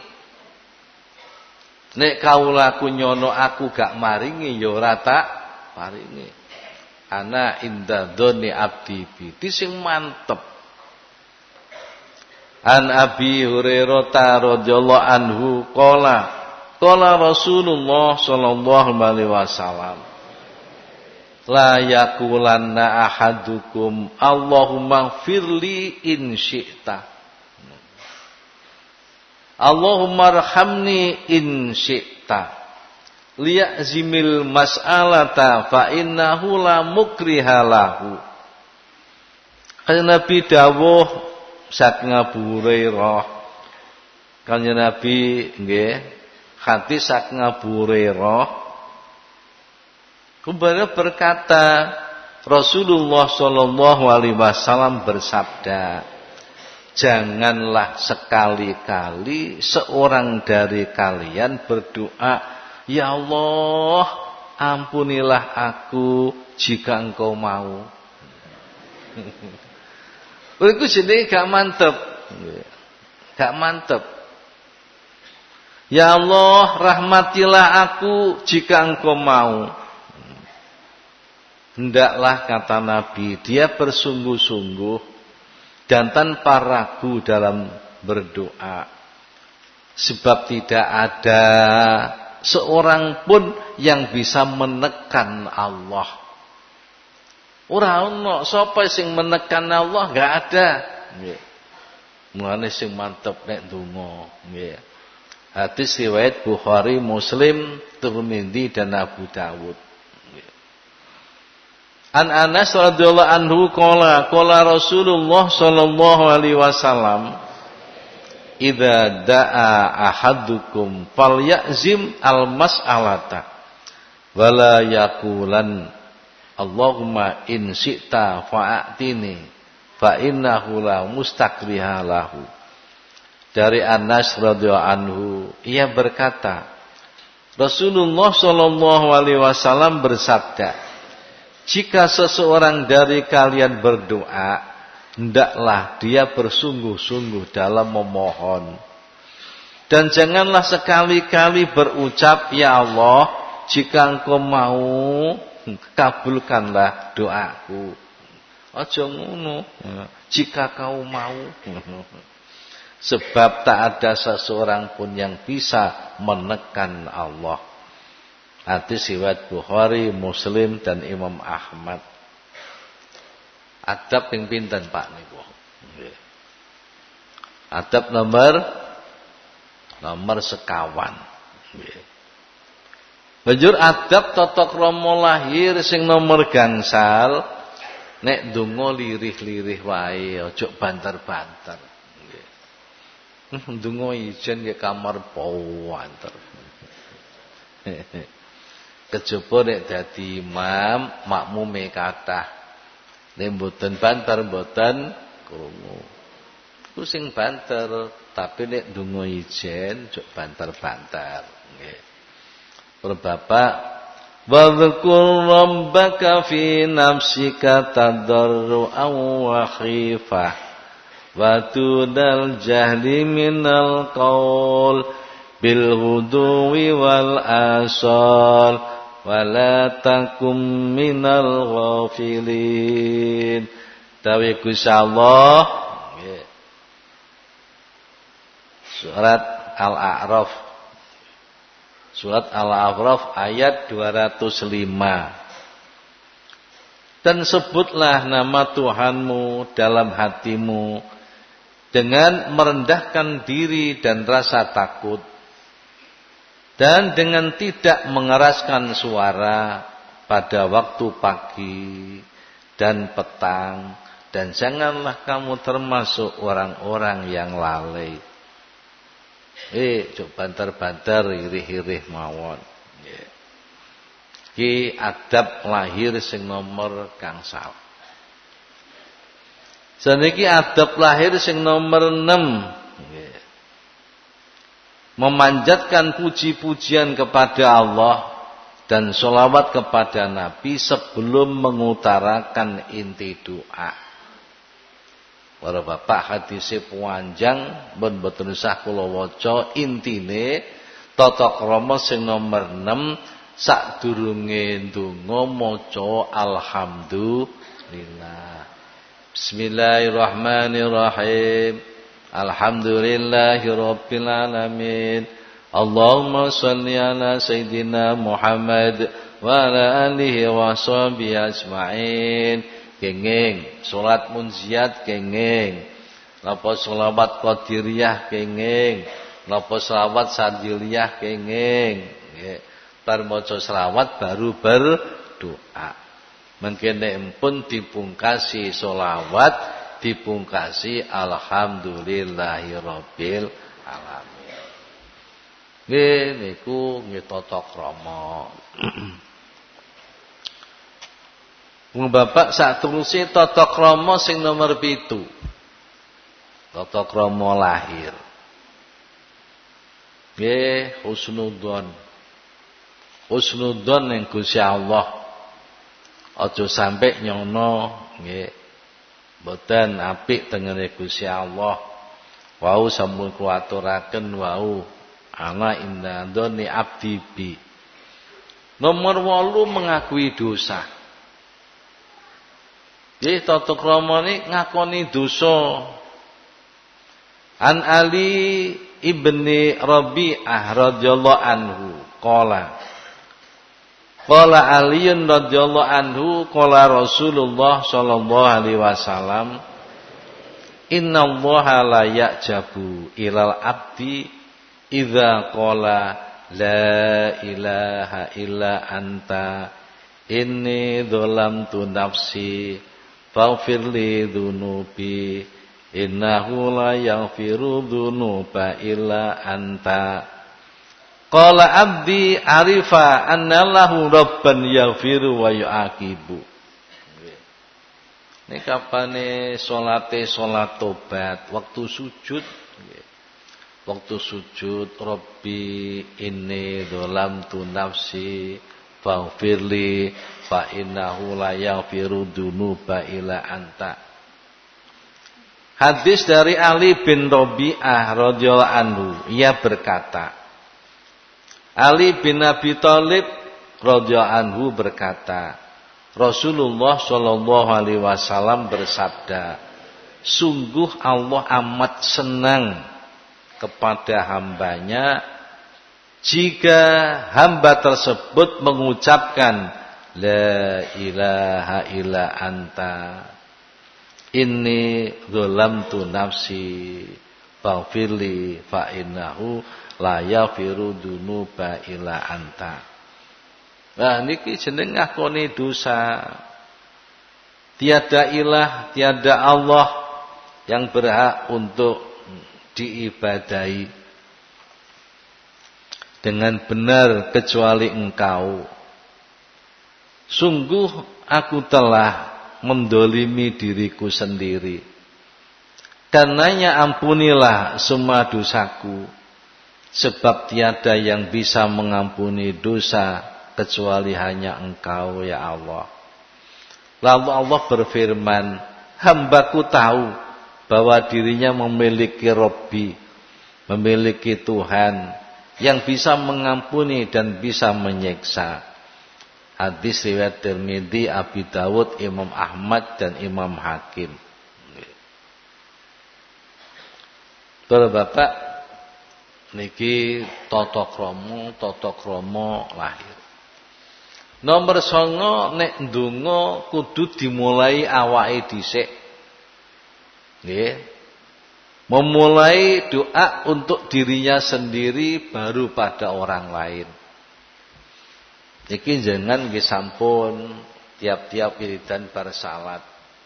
Nek kawulaku nyono aku gak maringi, ya ora tak paringi. Ana inda dzanni abdi bi, sing mantep. An Abi Hurairah radhiyallahu anhu qala Rasulullah sallallahu alaihi wasallam, La yakulanna ahadukum Allahumma firli in syi'ta. Allahumma arhamni in syi'ta. Liya'zimil mas'alata fa innahu la mukriha lahu. Nabi dawuh saking Abu Hurairah. Kanjeng Nabi nggih hadis saking Abu Hurairah kemudian berkata, Rasulullah sallallahu alaihi wasallam bersabda, janganlah sekali-kali seorang dari kalian berdoa, ya Allah, ampunilah aku jika Engkau mau. Iku jenenge gak mantep. Gak mantep. Ya Allah, rahmatilah aku jika Engkau mau. Hendaklah, kata Nabi, dia bersungguh-sungguh dan tanpa ragu dalam berdoa. Sebab tidak ada seorang pun yang bisa menekan Allah. Ora ono sapa sing menekan Allah, enggak ada. Nggih. Mulane sing mantep nek donga, nggih. Hadis riwayat Bukhari, Muslim, Tirmidzi dan Abu Dawud. An Anas radhiyallahu anhu qala Rasulullah sallallahu alaihi wasallam, idza da'a ahadukum falyazim al-mas'alata wala yaqulan Allahumma in syi'ta fa'atini fa innahu la mustakriha lahu. Dari Anas radhiyallahu anhu, ia berkata, Rasulullah sallallahu alaihi wasallam bersabda, jika seseorang dari kalian berdoa, hendaklah dia bersungguh-sungguh dalam memohon. Dan janganlah sekali-kali berucap, ya Allah, jika Engkau mau, kabulkanlah doaku. Aja ngono, jika kau mau. Sebab tak ada seseorang pun yang bisa menekan Allah. Hadis riwayat Bukhari, Muslim dan Imam Ahmad. Adab ping pinten Pak niku? Adab nomor sekawan. Banjur adab tata krama lahir sing nomor gangsal, nek ndonga lirih-lirih wae, aja banter-banter. Ndonga ijen ya kamar banter. Kejaba nek dadi imam makmume kathah. Nek mboten banter mboten krungu. Ku sing banter, tapi nek ndonga ijen aja banter-banter. Nggih. Para bapak, wa dzkur rabbaka fi nafsika tadarruan wa khifah wa tudal jahli minal qaul bil huduwi wal asal wala takum minal ghafilin. Dawe Gusti Allah nggih. Surat Al-A'raf. Surat Al-A'raf ayat 205. Dan sebutlah nama Tuhanmu dalam hatimu dengan merendahkan diri dan rasa takut, dan dengan tidak mengeraskan suara pada waktu pagi dan petang, dan janganlah kamu termasuk orang-orang yang lalai. Cuk banter-banter irih-irih mawon. Ki adab lahir sing nomor gangsal. Saniki adab lahir sing nomor 6. Memanjatkan puji-pujian kepada Allah dan sholawat kepada Nabi sebelum mengutarakan inti doa. Para bapak, hadise panjang ben boten usah kula waca, intine tata krama sing nomor 6 sadurunge ndonga maca alhamdulillah. Bismillahirrahmanirrahim. Alhamdulillahirabbil alamin. Allahumma shalli ala sayidina Muhammad wa ala alihi wa sahbihi ajmain. Kenging salat munjiat kenging. Napa selawat qadiriyah kenging. Napa selawat sandiliyah kenging. Nggih. Bar maca selawat baru berdoa. Mengkene empun dipungkasi selawat, dipungkasi alhamdulillahirabbil alamin. Nggih niku nggih tata krama. Wong bapak sak teruse tata krama sing nomor 7. Tata krama lahir. Nggih husnudzon. Husnudzon ning Gusti Allah. Aja sampai nyono nggih. Mboten apik tengene Gusti Allah. Wau sampun kuwaturaken wau ana inda dzoni abdi bi. Nomor 8 mengakui dosa. Nggih tata krama niki ngakoni dosa. An Ali ibni Rabi'ah radhiyallahu anhu qala Aliyun radhiyallahu anhu qala Rasulullah sallallahu alaihi wasallam innallaha la ya'jabu ilal abdi idza qala la ilaha illa anta inni dzalamtu nafsi faghfirli dzunubi innahu la yaghfiru dzunuba illa anta. Qala abdi arifa anna lahu rabban yaghfiru wa yu'aqibu. Ini kapane salate salat tobat waktu sujud. Waktu sujud Rabbi inni dzalamtu nafsi faghfirli fa innahu la yaghfiru dzunuba illa anta. Hadis dari Ali bin Rabi'ah radhiyallahu anhu, ia berkata, Ali bin Abi Thalib radhiyallahu anhu berkata, Rasulullah sallallahu alaihi wasallam bersabda, sungguh Allah amat senang kepada hambanya jika hamba tersebut mengucapkan la ilaha illa anta inni dzalamtu nafsi faghfirli fa innahu la yaghfiru dzunuba illa anta. Nah niki jeneng ngakoni dosa. Tiada ilah, tiada Allah yang berhak untuk diibadahi dengan benar kecuali Engkau. Sungguh aku telah mendolimi diriku sendiri. Karenanya ampunilah semua dosaku. Sebab tiada yang bisa mengampuni dosa kecuali hanya Engkau ya Allah. Lalu Allah berfirman, hambaku tahu bahwa dirinya memiliki Rabbi, memiliki Tuhan yang bisa mengampuni dan bisa menyiksa. Hadis riwayat Tirmidzi, Abi Dawud, Imam Ahmad dan Imam Hakim. Bapak, niki tata krama lahir. Nomor 9 nek ndonga kudu dimulai awake dhisik. Nggih. Memulai doa untuk dirinya sendiri baru pada orang lain. Niki jangan nggih sampun tiap-tiap wiridan bar salat.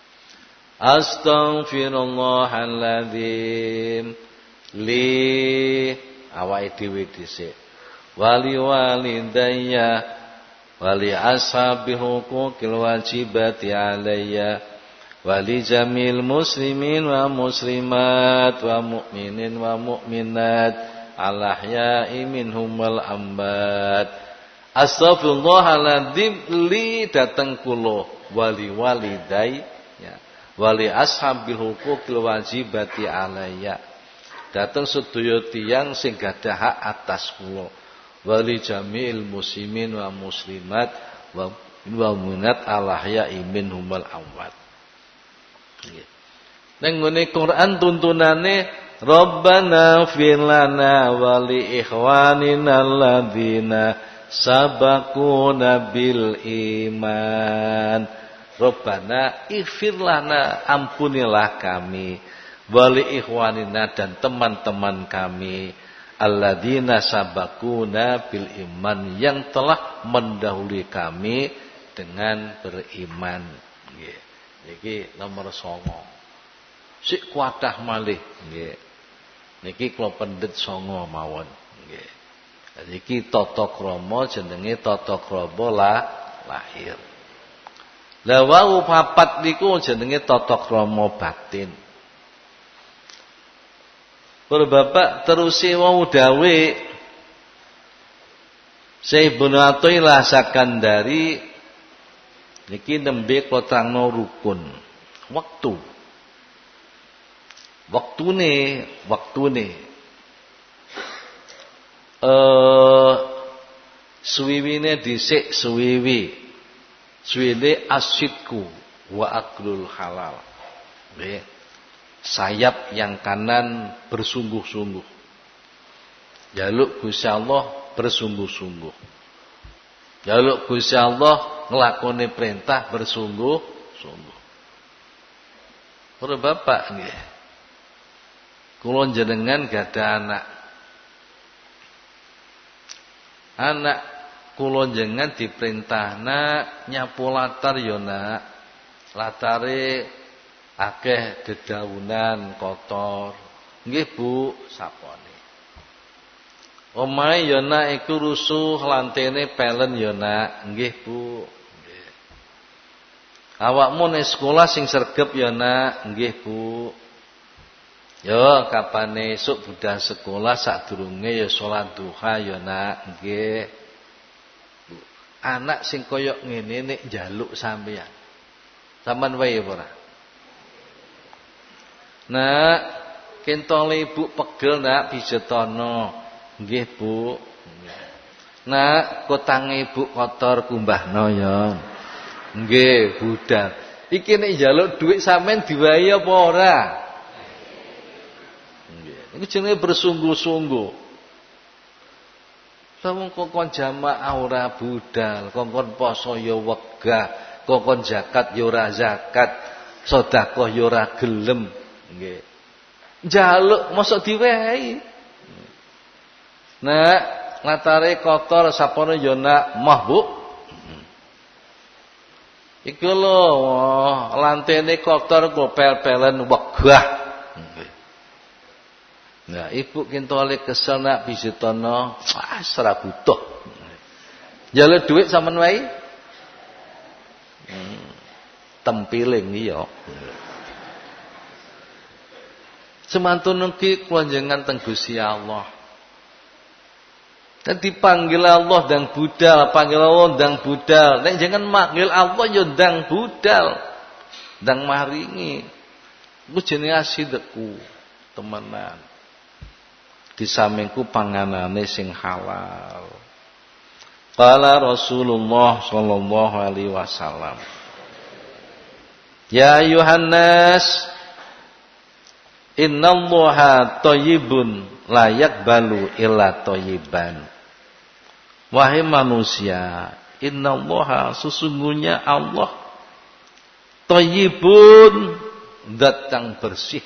Astaghfirullahaladzim li awake dhewe dhisik. Wali walidayya wali ashabi huquqil wajibati alayya wali jamil muslimin wa muslimat wa mu'minin wa mu'minat alahya'i minhum wal ambat. Astaghfirullahaladzim li dateng kula wali walidai ya wali ashabil huquqil wajibati alayya dateng sedaya tiyang sing gadah hak atas kula wali jamil muslimin wa muslimat wa mu'minat alahya'i minhum wal amwat. Ning ngene Quran tuntunane Rabbana fir lana wa li ikhwanina alladzina sabaquna bil iman. Rabbana ighfir lana, ampunilah kami, wali ikhwanina, dan teman-teman kami, alladzina sabaquna bil iman, yang telah mendahului kami dengan beriman. Nggih. Niki nomor 9. Sik kuatah malih nggih. Niki kula pendet 9 mawon nggih. Niki tata krama jenenge tata krama lahir. Lah wau 4 niku jenenge tata krama batin. Para bapak teruse wau dawe Sayyidina Athaillah Sakandari niki nembe kula terangno rukun. Waktune suwiwine dhisik suwine asyidku wa aklul halal. Nggih. Sayap yang kanan bersungguh-sungguh. Jaluk Gusti Allah bersungguh-sungguh. Jaluk Gusti Allah nglakoni perintah bersungguh-sungguh. Para bapak nggih. Kula jenengan gadah anak. Anak kula jenengan diperintahna nyapu latar ya nak. Latare akeh dedaunan kotor. Nggih Bu, sapone. Omahe ya nak iku rusuh, lantene pelen ya nak. Nggih Bu. Nggih. Awakmu ning sekolah sing sregep ya nak. Nggih Bu. Yo kapane esuk budal sekolah sadurunge ya salat duha ya nak. Nggih. Anak sing koyok ngene nek njaluk sampeyan. Sampeyan wae apa ora? Nak, kentole ibu pegel nak bijetono. Nggih Bu. Nak, kotange ibu kotor kumbahno ya. Nggih, budal. Iki nek njaluk dhuwit sampean diwahi apa ora? Ini jenenge bersungguh-sungguh. Sampun kokon jamaah ora budal, kokon poso ya wegah, kokon zakat ya ora zakat, sedekah ya ora gelem, nggih. Njaluk mosok diwehi. Nah, latare kotor sapane ya nak mah Bu. Iku lho, lantene kotor kok pel-pelen wegah. Nah, ibu kintole kesel nak bisitono, ora butuh. Njaluk dhuwit sampean wae. Tempiling iya. Semantun niki kunjengan teng Gusti Allah. Dan dipanggil Allah dan budal, panggil Allah dan budal. Nek jangan manggil Allah ya ndang budal. Ndang maringi. Ku jenenge asidku, temenan. Di sampingku panganane sing halal. Qala Rasulullah sallallahu alaihi wasallam. Ya ayuhan nas, innallaha thayyibun la yaqbalu illa thayyiban. Wahai manusia, innallaha, sesungguhnya Allah thayyibun, zat yang bersih.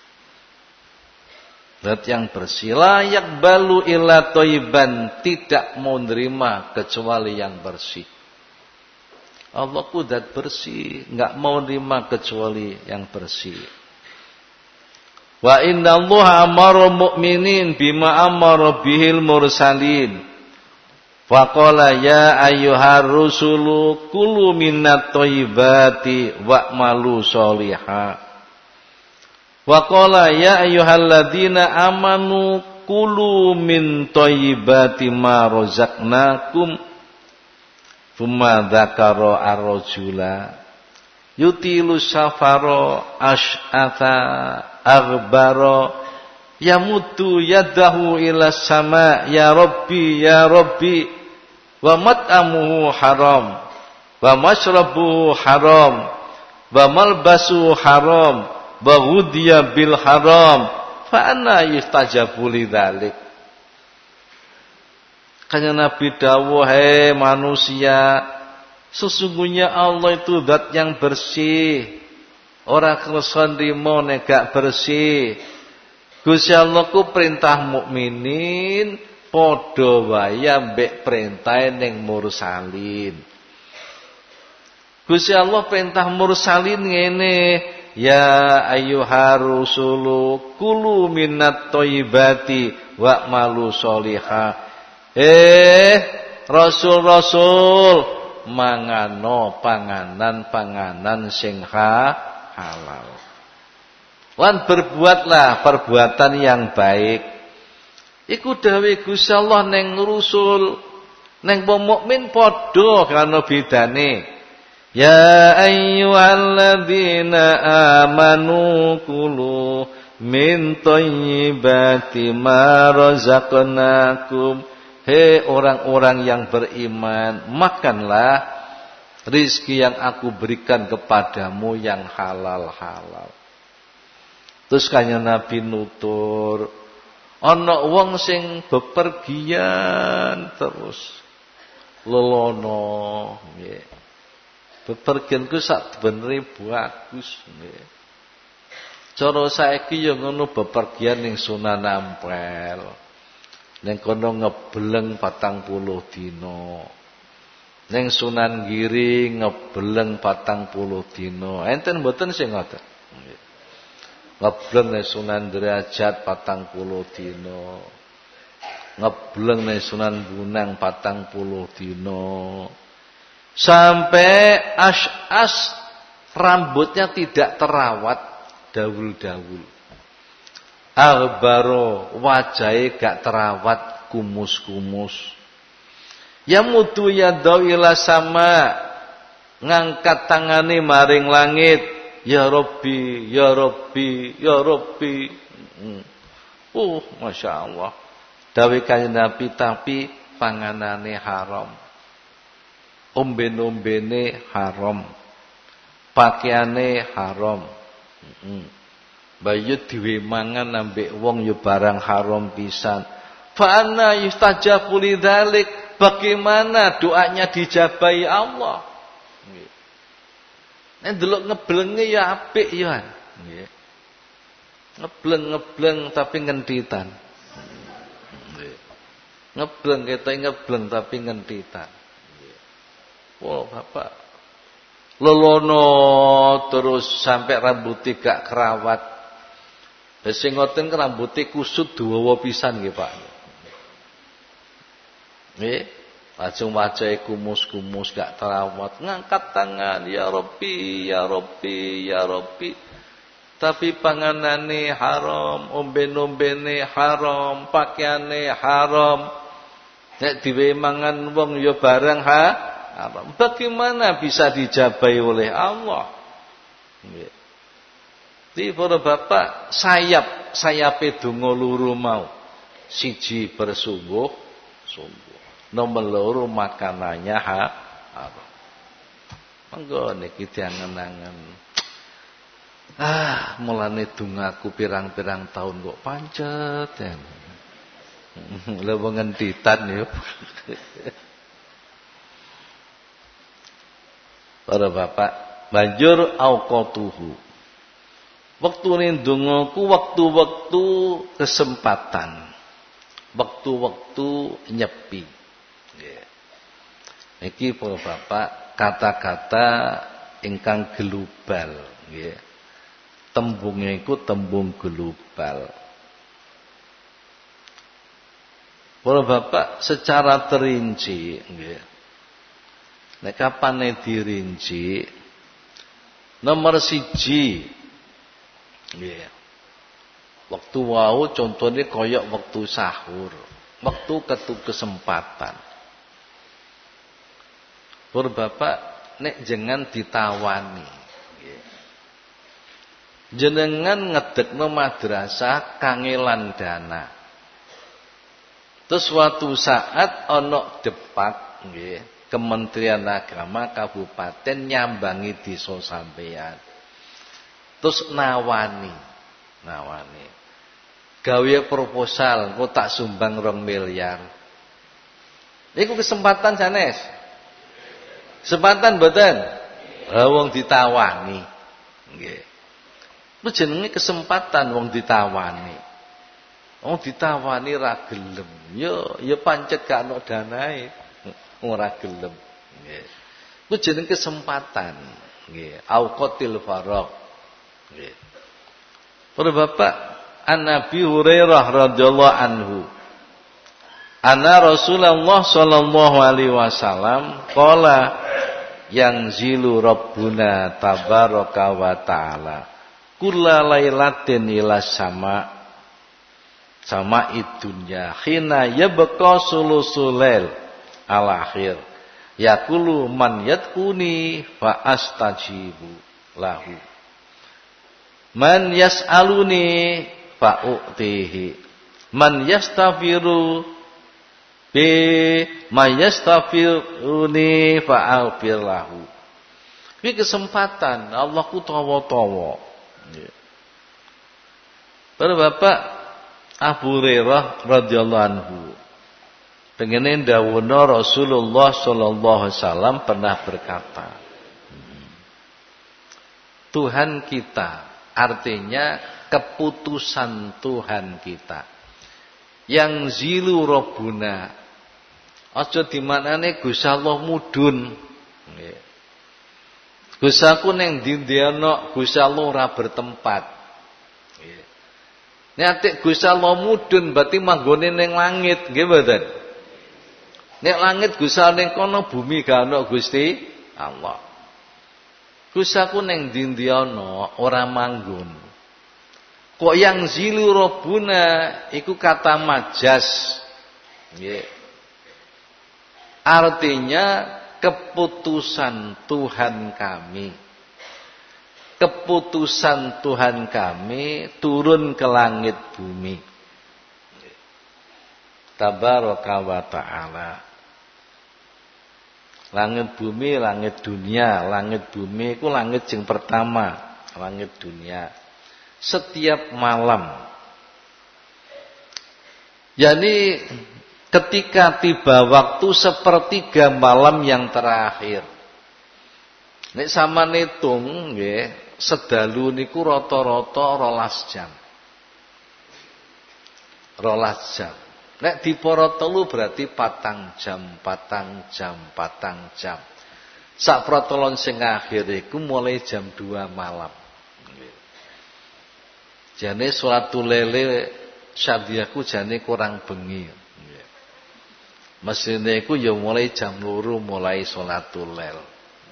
Zat yang bersih, layak balu illa thayyiban, tidak mau nerima kecuali yang bersih. Allah ku zat bersih, enggak mau nerima kecuali yang bersih. Wa innallaha amara mu'minin bima amara bihil mursalin. Faqala ya ayyuhar rusulu kulu minat thayyibati wa'malu sholiha. Wa qala ya ayyuhalladzina amanu kulu min thayyibati ma razaqnakum. Tsumma dzakara ar-rajula yutilu safara ash'atha aghbara yamuddu yadahu ila sama ya rabbi wa mat'amuhu haram wa mashrabuhu haram wa malbasuhu haram wa ghudhiya bil haram fa anna yustajabu lidzalik. Kanjeng Nabi dawuh, "Hei manusia, sesungguhnya Allah itu zat yang bersih. Ora kersa nrimo nek gak bersih. Gusti Allah ku perintah mukminin padha wae mbek perintah ning mursalin. Gusti Allah perintah mursalin ngene, ya ayyuhar rusulu kulu minat thayyibati wa'malu sholihah. Rasul-rasul mangano panganan sing halal. Wan berbuatlah perbuatan yang baik. Iku dawuh Gusti Allah ning rusul, ning wong mukmin padha kana bedane. Ya ayyuhalladzina amanu kulu min thayyibati ma razaqnakum. Hei orang-orang yang beriman, makanlah rizki yang aku berikan kepadamu yang halal-halal. Terus kanjeng Nabi nutur, ana wong sing bepergian terus lelono nggih. Bepergian ku sak benere bagus nggih. Cara saiki ya ngono bepergian ning Sunan Ampel. Ning kono ngebleng 40 dina. Ning Sunan Giri ngebleng 40 dina. Enten mboten sing ngoten. Nggih. Ngebleng ning Sunan Derajat 40 dina. Ngebleng ning Sunan Bunang 40 dina. Sampai as rambutnya tidak terawat dawul-dawul. Albaro wajahnya gak terawat, kumus-kumus. Ya mutu ya ila sama, ngangkat tangane maring langit. Ya Rabbi, ya Rabbi, ya Rabbi. Masya Allah. Dawuh kanjeng Nabi, tapi panganane haram. Omben-ombene haram. Pakaiane haram. Bayu diwe mangan ambek wong ya barang haram pisan. Fa anna yustajabu lidzalik, bagaimana doanya dijabahi Allah? Nggih. Nek delok ngeblenge ya apik ya. Nggih. Ngebleng tapi ngentitan. Nggih. Ngebleng ketok ngebleng tapi ngentitan. Nggih. Wah, Bapak. Lelono terus sampai rambutnya gak kerawat. Sing ngoten rambutnya kusut dawa pisan nggih, Pak. Nggih, lajeng wajahe kumus-kumus gak terawat, ngangkat tangan, ya Rabbi, ya Rabbi, ya Rabbi. Tapi panganane haram, omben-ombene haram, pakaiane haram. Nek diwe mangan wong ya barang haram. Bagaimana bisa dijabahi oleh Allah? Nggih. Di para bapak sayape donga loro mau. Siji bersungguh-sungguh. Nomor loro makanannya haram. Monggo niki diangen-angen. Mulane dongaku pirang-pirang tahun kok pancet ya. Lha wong ngentitan yo. Para bapak, banjur auqatuhu. Waktune ndongaku waktu-waktu kesempatan. Waktu-waktu nyepi. Nggih. Niki para bapak kata-kata ingkang global, nggih. Tembungnya iku tembung global. Para bapak secara terinci, nggih. Nek kapane dirinci? Nomor 1, nggih. Waktu wau contohnya koyok waktu sahur, waktu kesempatan. Pur bapak nek jenengan ditawani, nggih. Jenengan ngedekno madrasah kangelan dana. Terus suatu saat ana depak, nggih, Kementerian Agama Kabupaten nyambangi desa sampeyan. Terus nawani. Gawe proposal, kok tak sumbang 2 miliar. Iku kesempatan sanes. Kesempatan mboten? Wong ditawani. Nggih. Ku jenenge kesempatan wong ditawani. Wong ditawani ra gelem. Ya pancet gak ono danae. Ora gelem. Nggih. Ku jenenge kesempatan. Nggih. Auqatil faragh. Nggih. Para bapak, An Nabi Hurairah radhiyallahu anhu. Anna Rasulullah sallallahu alaihi wasallam qala yanzilu rabbuna tabaraka wa taala kulla lailatin ila sama idunya khina yabqa sulusulail al akhir yaqulu man yadkuni fa astajibu lahu man yas'aluni fa u'tihi man yastafiru mayastafiruni fa'alfir lahu. Ini kesempatan Allah ku tawa-tawa. Para bapak Abu Hurairah radhiyallahu anhu pengene dawuhna Rasulullah sallallahu alaihi wasallam pernah berkata, Tuhan kita, artinya keputusan Tuhan kita. Yang zilu robbuna aja dimaknane Gusti Allah mudhun. Nggih. Gusti aku ning ndi ana Gusti Allah ora bertempat. Nggih. Nek Gusti Allah mudhun berarti manggone ning langit, nggih mboten? Nek langit Gusti Allah ning kono bumi gak ana Gusti Allah. Gusti aku ning ndi ana ora manggon. Kok yang zilu robbuna iku kata majas. Nggih. Artinya keputusan Tuhan kami. Keputusan Tuhan kami turun ke langit bumi. Tabaraka wa ta'ala. Langit bumi, langit dunia. Langit bumi iku langit yang pertama, langit dunia. Setiap malam. Yani ketika tiba waktu sepertiga malam yang terakhir. Nek sama nitung nggih, sedalu niku rata-rata 12 jam. 12 jam. Nek dipara telu berarti 4 jam, 4 jam, 4 jam. Sak protolon sing akhir iku mulai jam 2 malam. Jane salatul lele syadhiyaku jane kurang bengi. Mesine iku ya mulai jam 2 mulai salatul lel.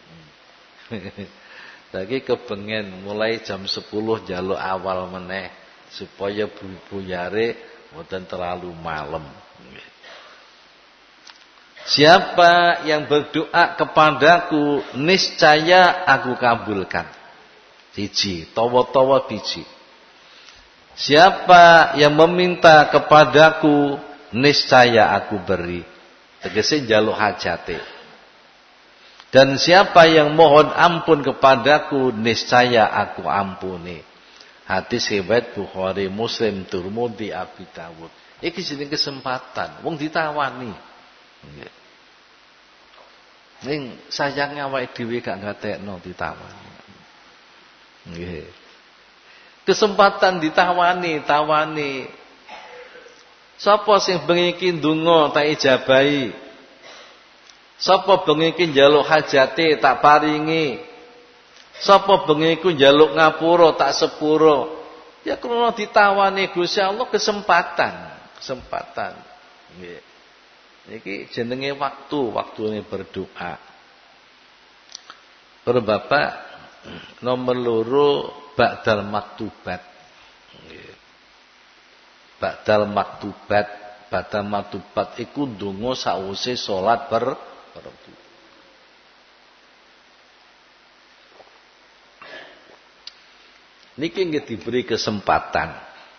Saiki kebengen mulai jam 10 njaluk awal meneh supaya buyare mboten terlalu malam. Siapa yang berdoa kepadaku niscaya aku kabulkan. Siji, tawa-tawa biji. Siapa yang meminta kepadaku niscaya aku beri. Tegese njaluk hajate. Dan siapa yang mohon ampun kepadaku niscaya aku ampuni. Hadis riwayat Bukhari, Muslim, Tirmidzi, Abu Dawud. Iki jenenge kesempatan, wong ditawani. Nggih. Ning sayang awake dhewe gak ngatekno ditawani. Nggih. Kesempatan ditawani, tawani. Sapa sing bengi iki ndonga tak ijabahi? Sapa bengi iki njaluk hajate tak paringi? Sapa bengi iku njaluk ngapura tak sepura? Ya krana ditawani Gusti Allah kesempatan. Nggih. Iki jenenge waktune berdoa. Para bapak nomor 2 ba'dal maktubat. Ba'dal maktubat iku ndonga sawise salat fardu. Niki nggih diberi kesempatan.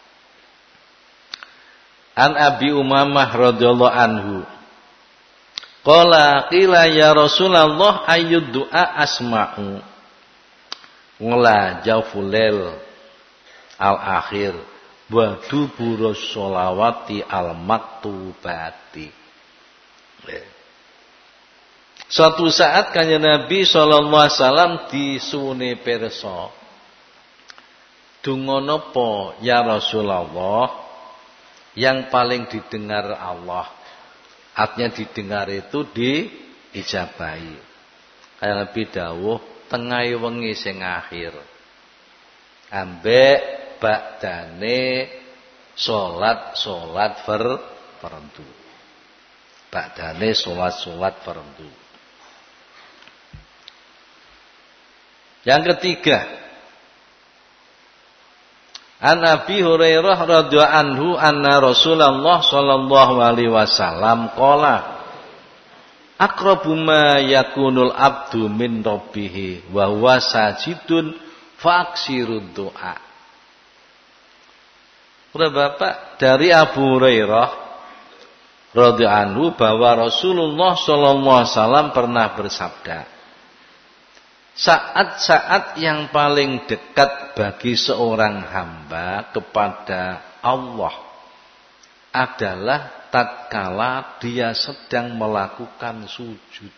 An Abi Umamah radhiyallahu anhu. Qala qila ya Rasulullah ayyud du'a asma'u. Ngla jawfulil al-akhir wa duburus sholawati al-maktubati. Suatu saat Kanjeng Nabi sallallahu alaihi wasallam disuwuni pirsa. Donga napa ya Rasulullah yang paling didengar Allah? Artinya didengar itu diijabahi. Kanjeng Nabi dawuh tengah wengi sing akhir. Ambek bakdane salat fardu. Bakdane salat fardu. Yang ketiga, An Abi Hurairah radhiyallahu anhu anna Rasulullah sallallahu alaihi wasallam qala aqrabu ma yakunul abdu min rabbih wa huwa sajidun faaksirud du'a. Bapak dari Abu Hurairah radhiyallahu anhu bahwa Rasulullah sallallahu alaihi wasallam pernah bersabda, saat-saat yang paling dekat bagi seorang hamba kepada Allah adalah tatkala dia sedang melakukan sujud.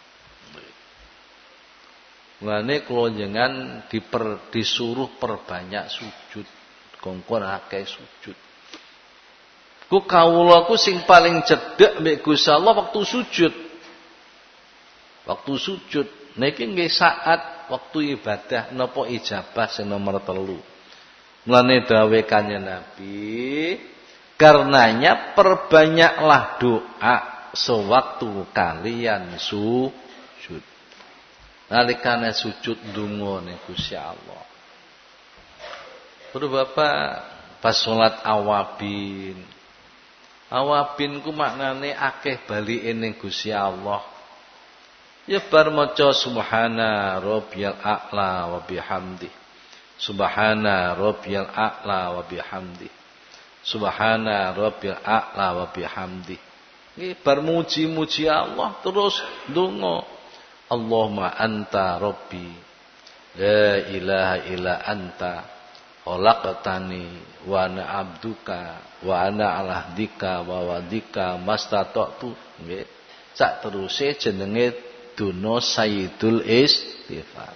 Mulane kula jenengan disuruh perbanyak sujud, kongkon akeh sujud. Ku kawula ku sing paling cedhek mek Gusti Allah waktu sujud. Waktu sujud niki nggih saat waktu ibadah napa ijabah sing nomor 3. Mulane dawuh Kanjeng Nabi, karenanya perbanyaklah doa sewaktu kalian sujud. Nalikane sujud ndonga ning Gusti Allah. Terus Bapak pas salat awabin. Awabin ku maknane akeh balike ning Gusti Allah. Ya bar maca subhana rabbiyal a'la wa bihamdi. Subhana rabbiyal a'la wa bihamdi. Subhana rabbiyal a'la wa bihamdi. Iki bar muji-muji Allah terus ndonga. Allahumma anta rabbi la ilaha illa anta khalaqtani wa ana abduka wa ana ala ahdika wa wadika mastata'tu. Nggih. Sak teruse jenenge Duno Sayyidul Istighfar.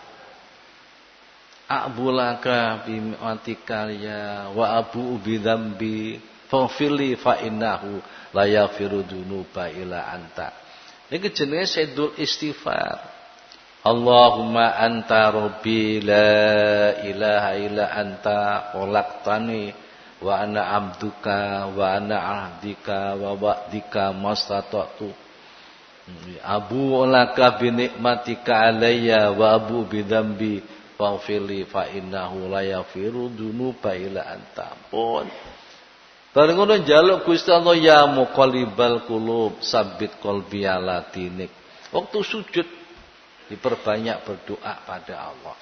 A'bulaka bi'atika ya wa abu bidzambi faghfirli fa innahu la yaghfiru dzunuba illa anta. Iki jenenge Sayyidul Istighfar. Allahumma anta rabbi la ilaha illa anta khalaqtani wa ana abduka wa ana ahdika wa wa'dika mastata'tu. Abu laka bi nikmatika alayya wa abu bi dzambi faghfirli fa innahu la yaghfiru dzunuba illa anta. Pun bareng ngono njaluk Gusti Allah ya muqallibal qulub sabbit qalbi ala dinik. Waktu sujud diperbanyak berdoa pada Allah.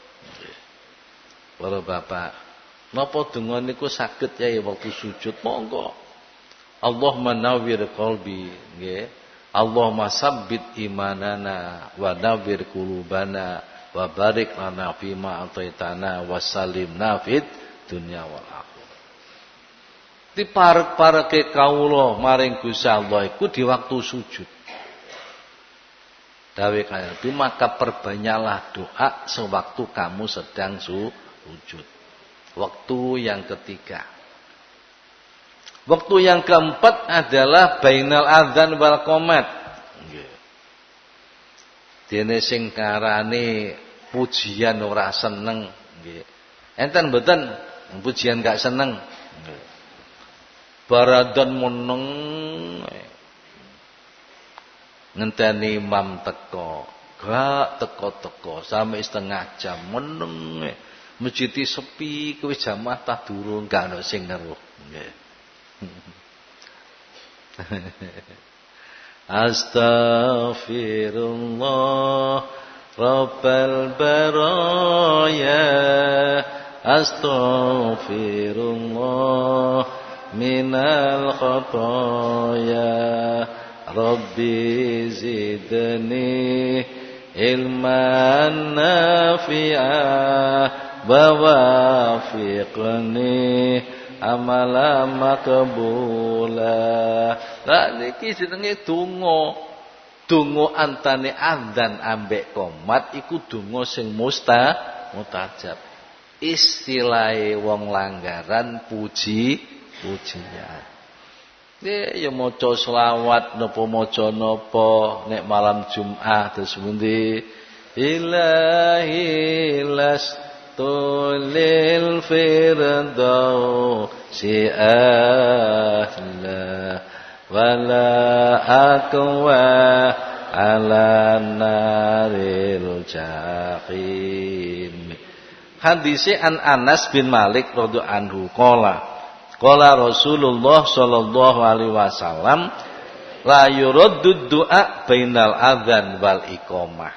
Para bapak, napa donga niku saged ya waktu sujud monggo. Allahumma nawwir qalbi nggih. Allahumma sabbit imanana wa nawwir qulubana wa barik lana fima ataitana wa salimna fid dunya wal akhirah. Diparek-pareke kawula maring Gusti Allah iku di waktu sujud. Dawuh Kanjeng Nabi, maka perbanyaklah doa sewaktu kamu sedang sujud. Waktu yang ketiga. Waktu yang keempat adalah bainal adzan wal qomat. Nggih. Dene sing karane pujian ora seneng, nggih. Enten mboten pujian gak seneng. Nggih. Baradan meneng ngenteni imam teko. Gak teko-teko sampai setengah jam meneng. Masjid sepi kowe jamaah tak durung gak ono sing ngeruh. Nggih. Astaghfirullah Rabbal baraya Astaghfirullah minal khataya Rabbi zidni ilman nafi'ah wa wafiqni amala maqbula. Lah niki jenenge donga. Donga antane adzan ambek qomat iku donga sing mustajab. Istilahe wong langgaran pujian. Ya maca selawat napa maca napa nek malam Jumat terus pundi ilahi lastulil firdausi ahla wala aqwa ala naril jahim. Hadise an Anas bin Malik radhiyallahu anhu qala Rasulullah sallallahu alaihi wasallam la yuraddu du'a bainal adzan wal iqamah.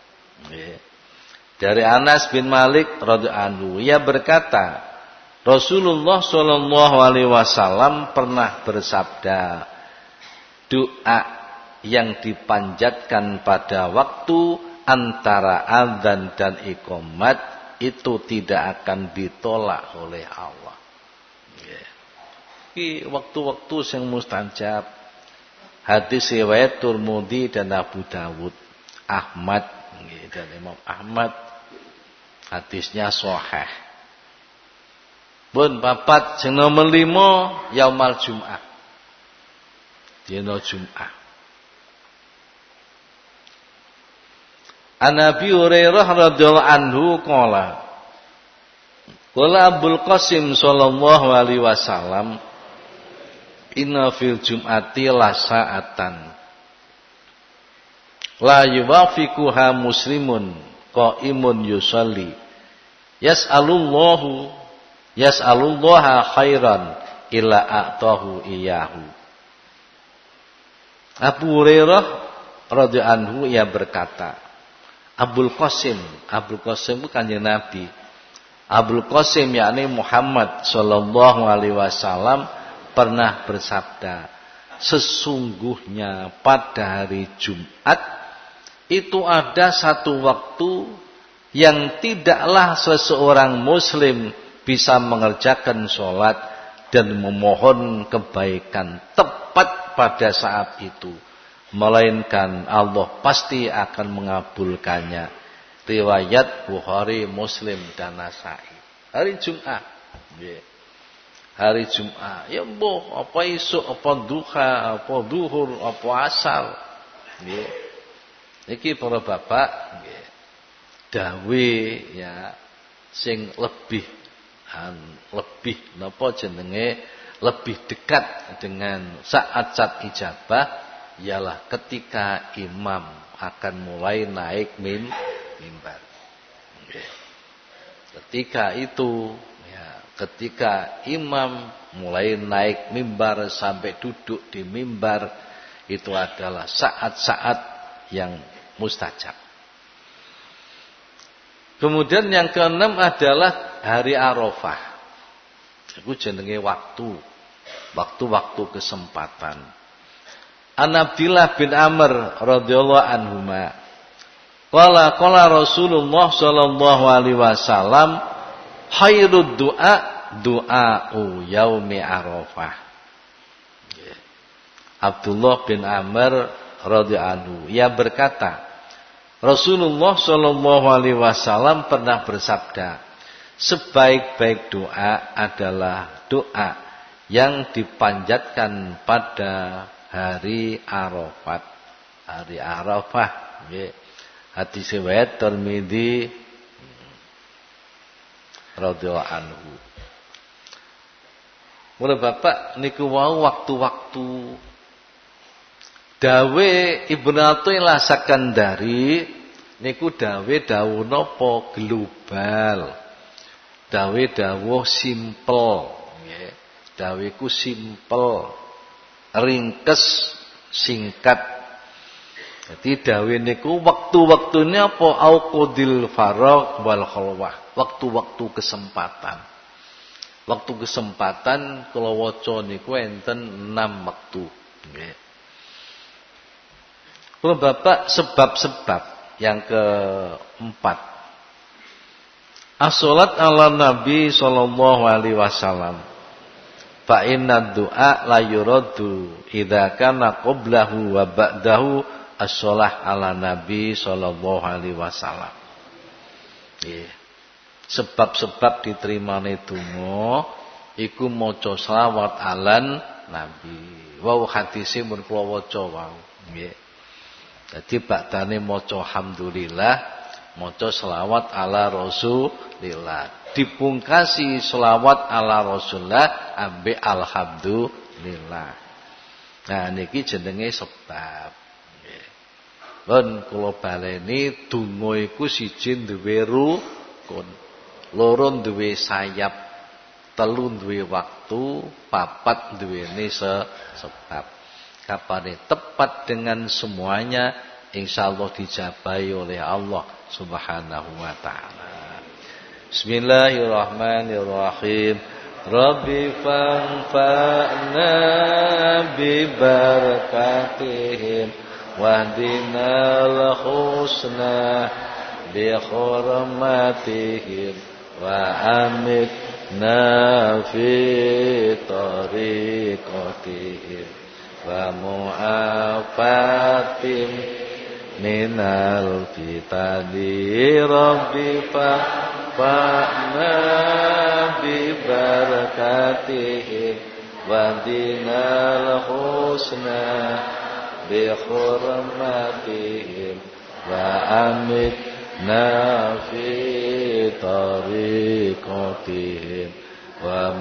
Dari Anas bin Malik radhiyallahu anhu, ia berkata, Rasulullah sallallahu alaihi wasallam pernah bersabda, doa yang dipanjatkan pada waktu antara adzan dan iqamat itu tidak akan ditolak oleh Allah. Ini waktu-waktu yang mustajab. Hadis riwayat Tirmidzi dan Abu Dawud, Ahmad dan Imam Ahmad. Hadisnya sahih. Pun papat sing nomor 5 yaumal Jumat. Dina Jumat. An Abi Hurairah radhiyallahu anhu qala Abul Qasim sallallahu alaihi wasallam inna fil jum'ati la sa'atan la yuwafiquha muslimun qaimun yusalli yas'alullaha khairan illa a'tahu iyahu. Abu Hurairah radhiyallahu anhu ia berkata, Abul Qasim itu kanjeng Nabi. Abul Qasim yakni Muhammad sallallahu alaihi wasallam pernah bersabda, sesungguhnya pada hari Jumat itu ada satu waktu yang tidaklah seseorang muslim bisa mengerjakan sholat dan memohon kebaikan tepat pada saat itu, melainkan Allah pasti akan mengabulkannya. Riwayat Bukhari, Muslim dan Nasai. Hari Jumat. Hari Jumat, ya mbuh apa isuk, apa duha, apa duhur, apa asar. Nggih. Iki para bapak nggih. Dawe ya sing lebih napa jenenge lebih dekat dengan saat-saat ijabah ialah ketika imam akan mulai naik mimbar. Nggih. Ketika itu ketika imam mulai naik mimbar sampai duduk di mimbar, itu adalah saat-saat yang mustajab. Kemudian yang keenam adalah hari Arafah. Itu jenenge waktu kesempatan. An Abdillah bin Amr radhiyallahu anhuma qala Rasulullah sallallahu alaihi wasallam khairud du'a'u yaumi Arafah. Abdullah bin Amr radhiyallahu anhu ia berkata, Rasulullah sallallahu alaihi wasallam pernah bersabda, sebaik-baik doa adalah doa yang dipanjatkan pada hari Arafat. Hari Arafah, nggih. Hadis riwayat Tirmidzi radhiyallahu anhu. Mula Bapak niku wau waktu-waktu dawe Ibnu Athaillah Sakandari niku dawe dawuh napa global. Dawe dawuh simpel, nggih. Dawe ku simpel, ringkes, singkat. Jadi dawe niku waktu-waktune apa auqudil faragh wal khalwah. Waktu-waktu kesempatan. Waktu kesempatan kula waca niku enten 6 wektu, nggih. Kula Bapak sebab-sebab yang keempat. As-salat ala Nabi sallallahu alaihi wasallam. fa inna du'a la yuraddu idza kana qablahu wa ba'dahu as-shalah ala nabi sallallahu alaihi wasallam. Nggih. Sebab-sebab diterimane donga iku maca selawat alan nabi. Wau hadise mun kula waca wau. Nggih. Dadi badane maca alhamdulillah, maca selawat ala Rasulillah. Dipungkasi selawat ala Rasulullah ambek alhamdulillah. Nah niki jenenge sebab. Nggih. Pun kula baleni donga iku siji duwe rukun, loro duwe sayap, telu duwe waktu, papat duwene sebab. Kapane tepat dengan semuanya insyaallah dijabahi oleh Allah Subhanahu wa taala. Bismillahirrahmanirrahim. Rabbi fanfa'na bi barakatihim wahdinal husna bi hurmatihim wa amitna fi tariqatihim wa mu'afatim minal fitani rabbi fa'na bi barakatihim wa dinal husna bi hurmatihim wa amitna fi tariqatihim wa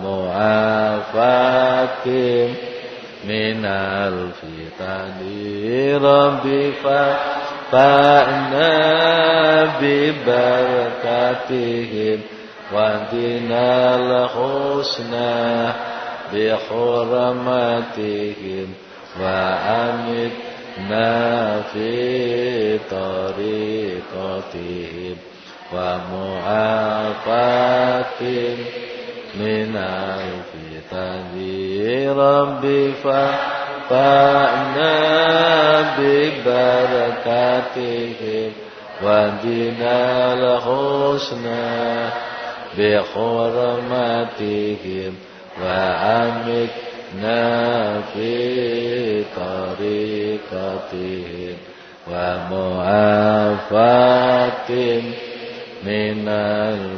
mu'afatim minal fitani rabbi fa'na bi barakatihim wa dinal husna bi hurmatihim wa amitna fi tariqatihim wa mu'afatim minal fitani rabbi fa'na bi barakatihim wa dinal husna bi hurmatihim wa amitna fi tariqatihim wa mu'afatim minal.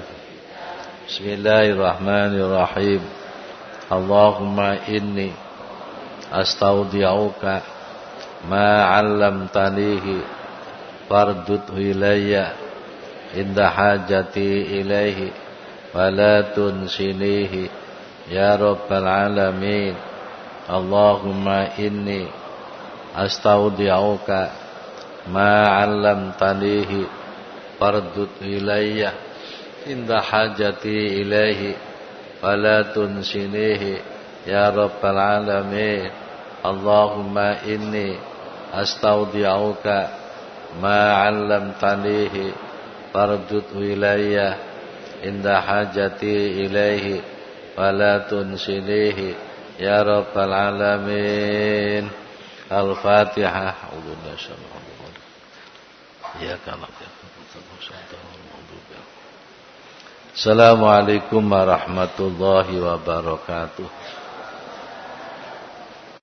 Bismillahirrahmanirrahim. Allahumma inni astaudi'uka ma 'allamtanihi fardudhu ilayya inda hajati ilaihi wa la tunsinihi ya rabbal alamin. Allahumma inni astaudi'uka ma 'allamtanihi fardudhu ilayya inda hajati ilaihi wa la tunsinihi ya rabbal alamin. Allahumma inni astaudi'uka ma 'allamtanihi fardudhu ilayya inda hajati ilaihi wa la tunsinihi ya rabbal alamin. Al-Fatihah. Assalamualaikum warahmatullahi wabarakatuh.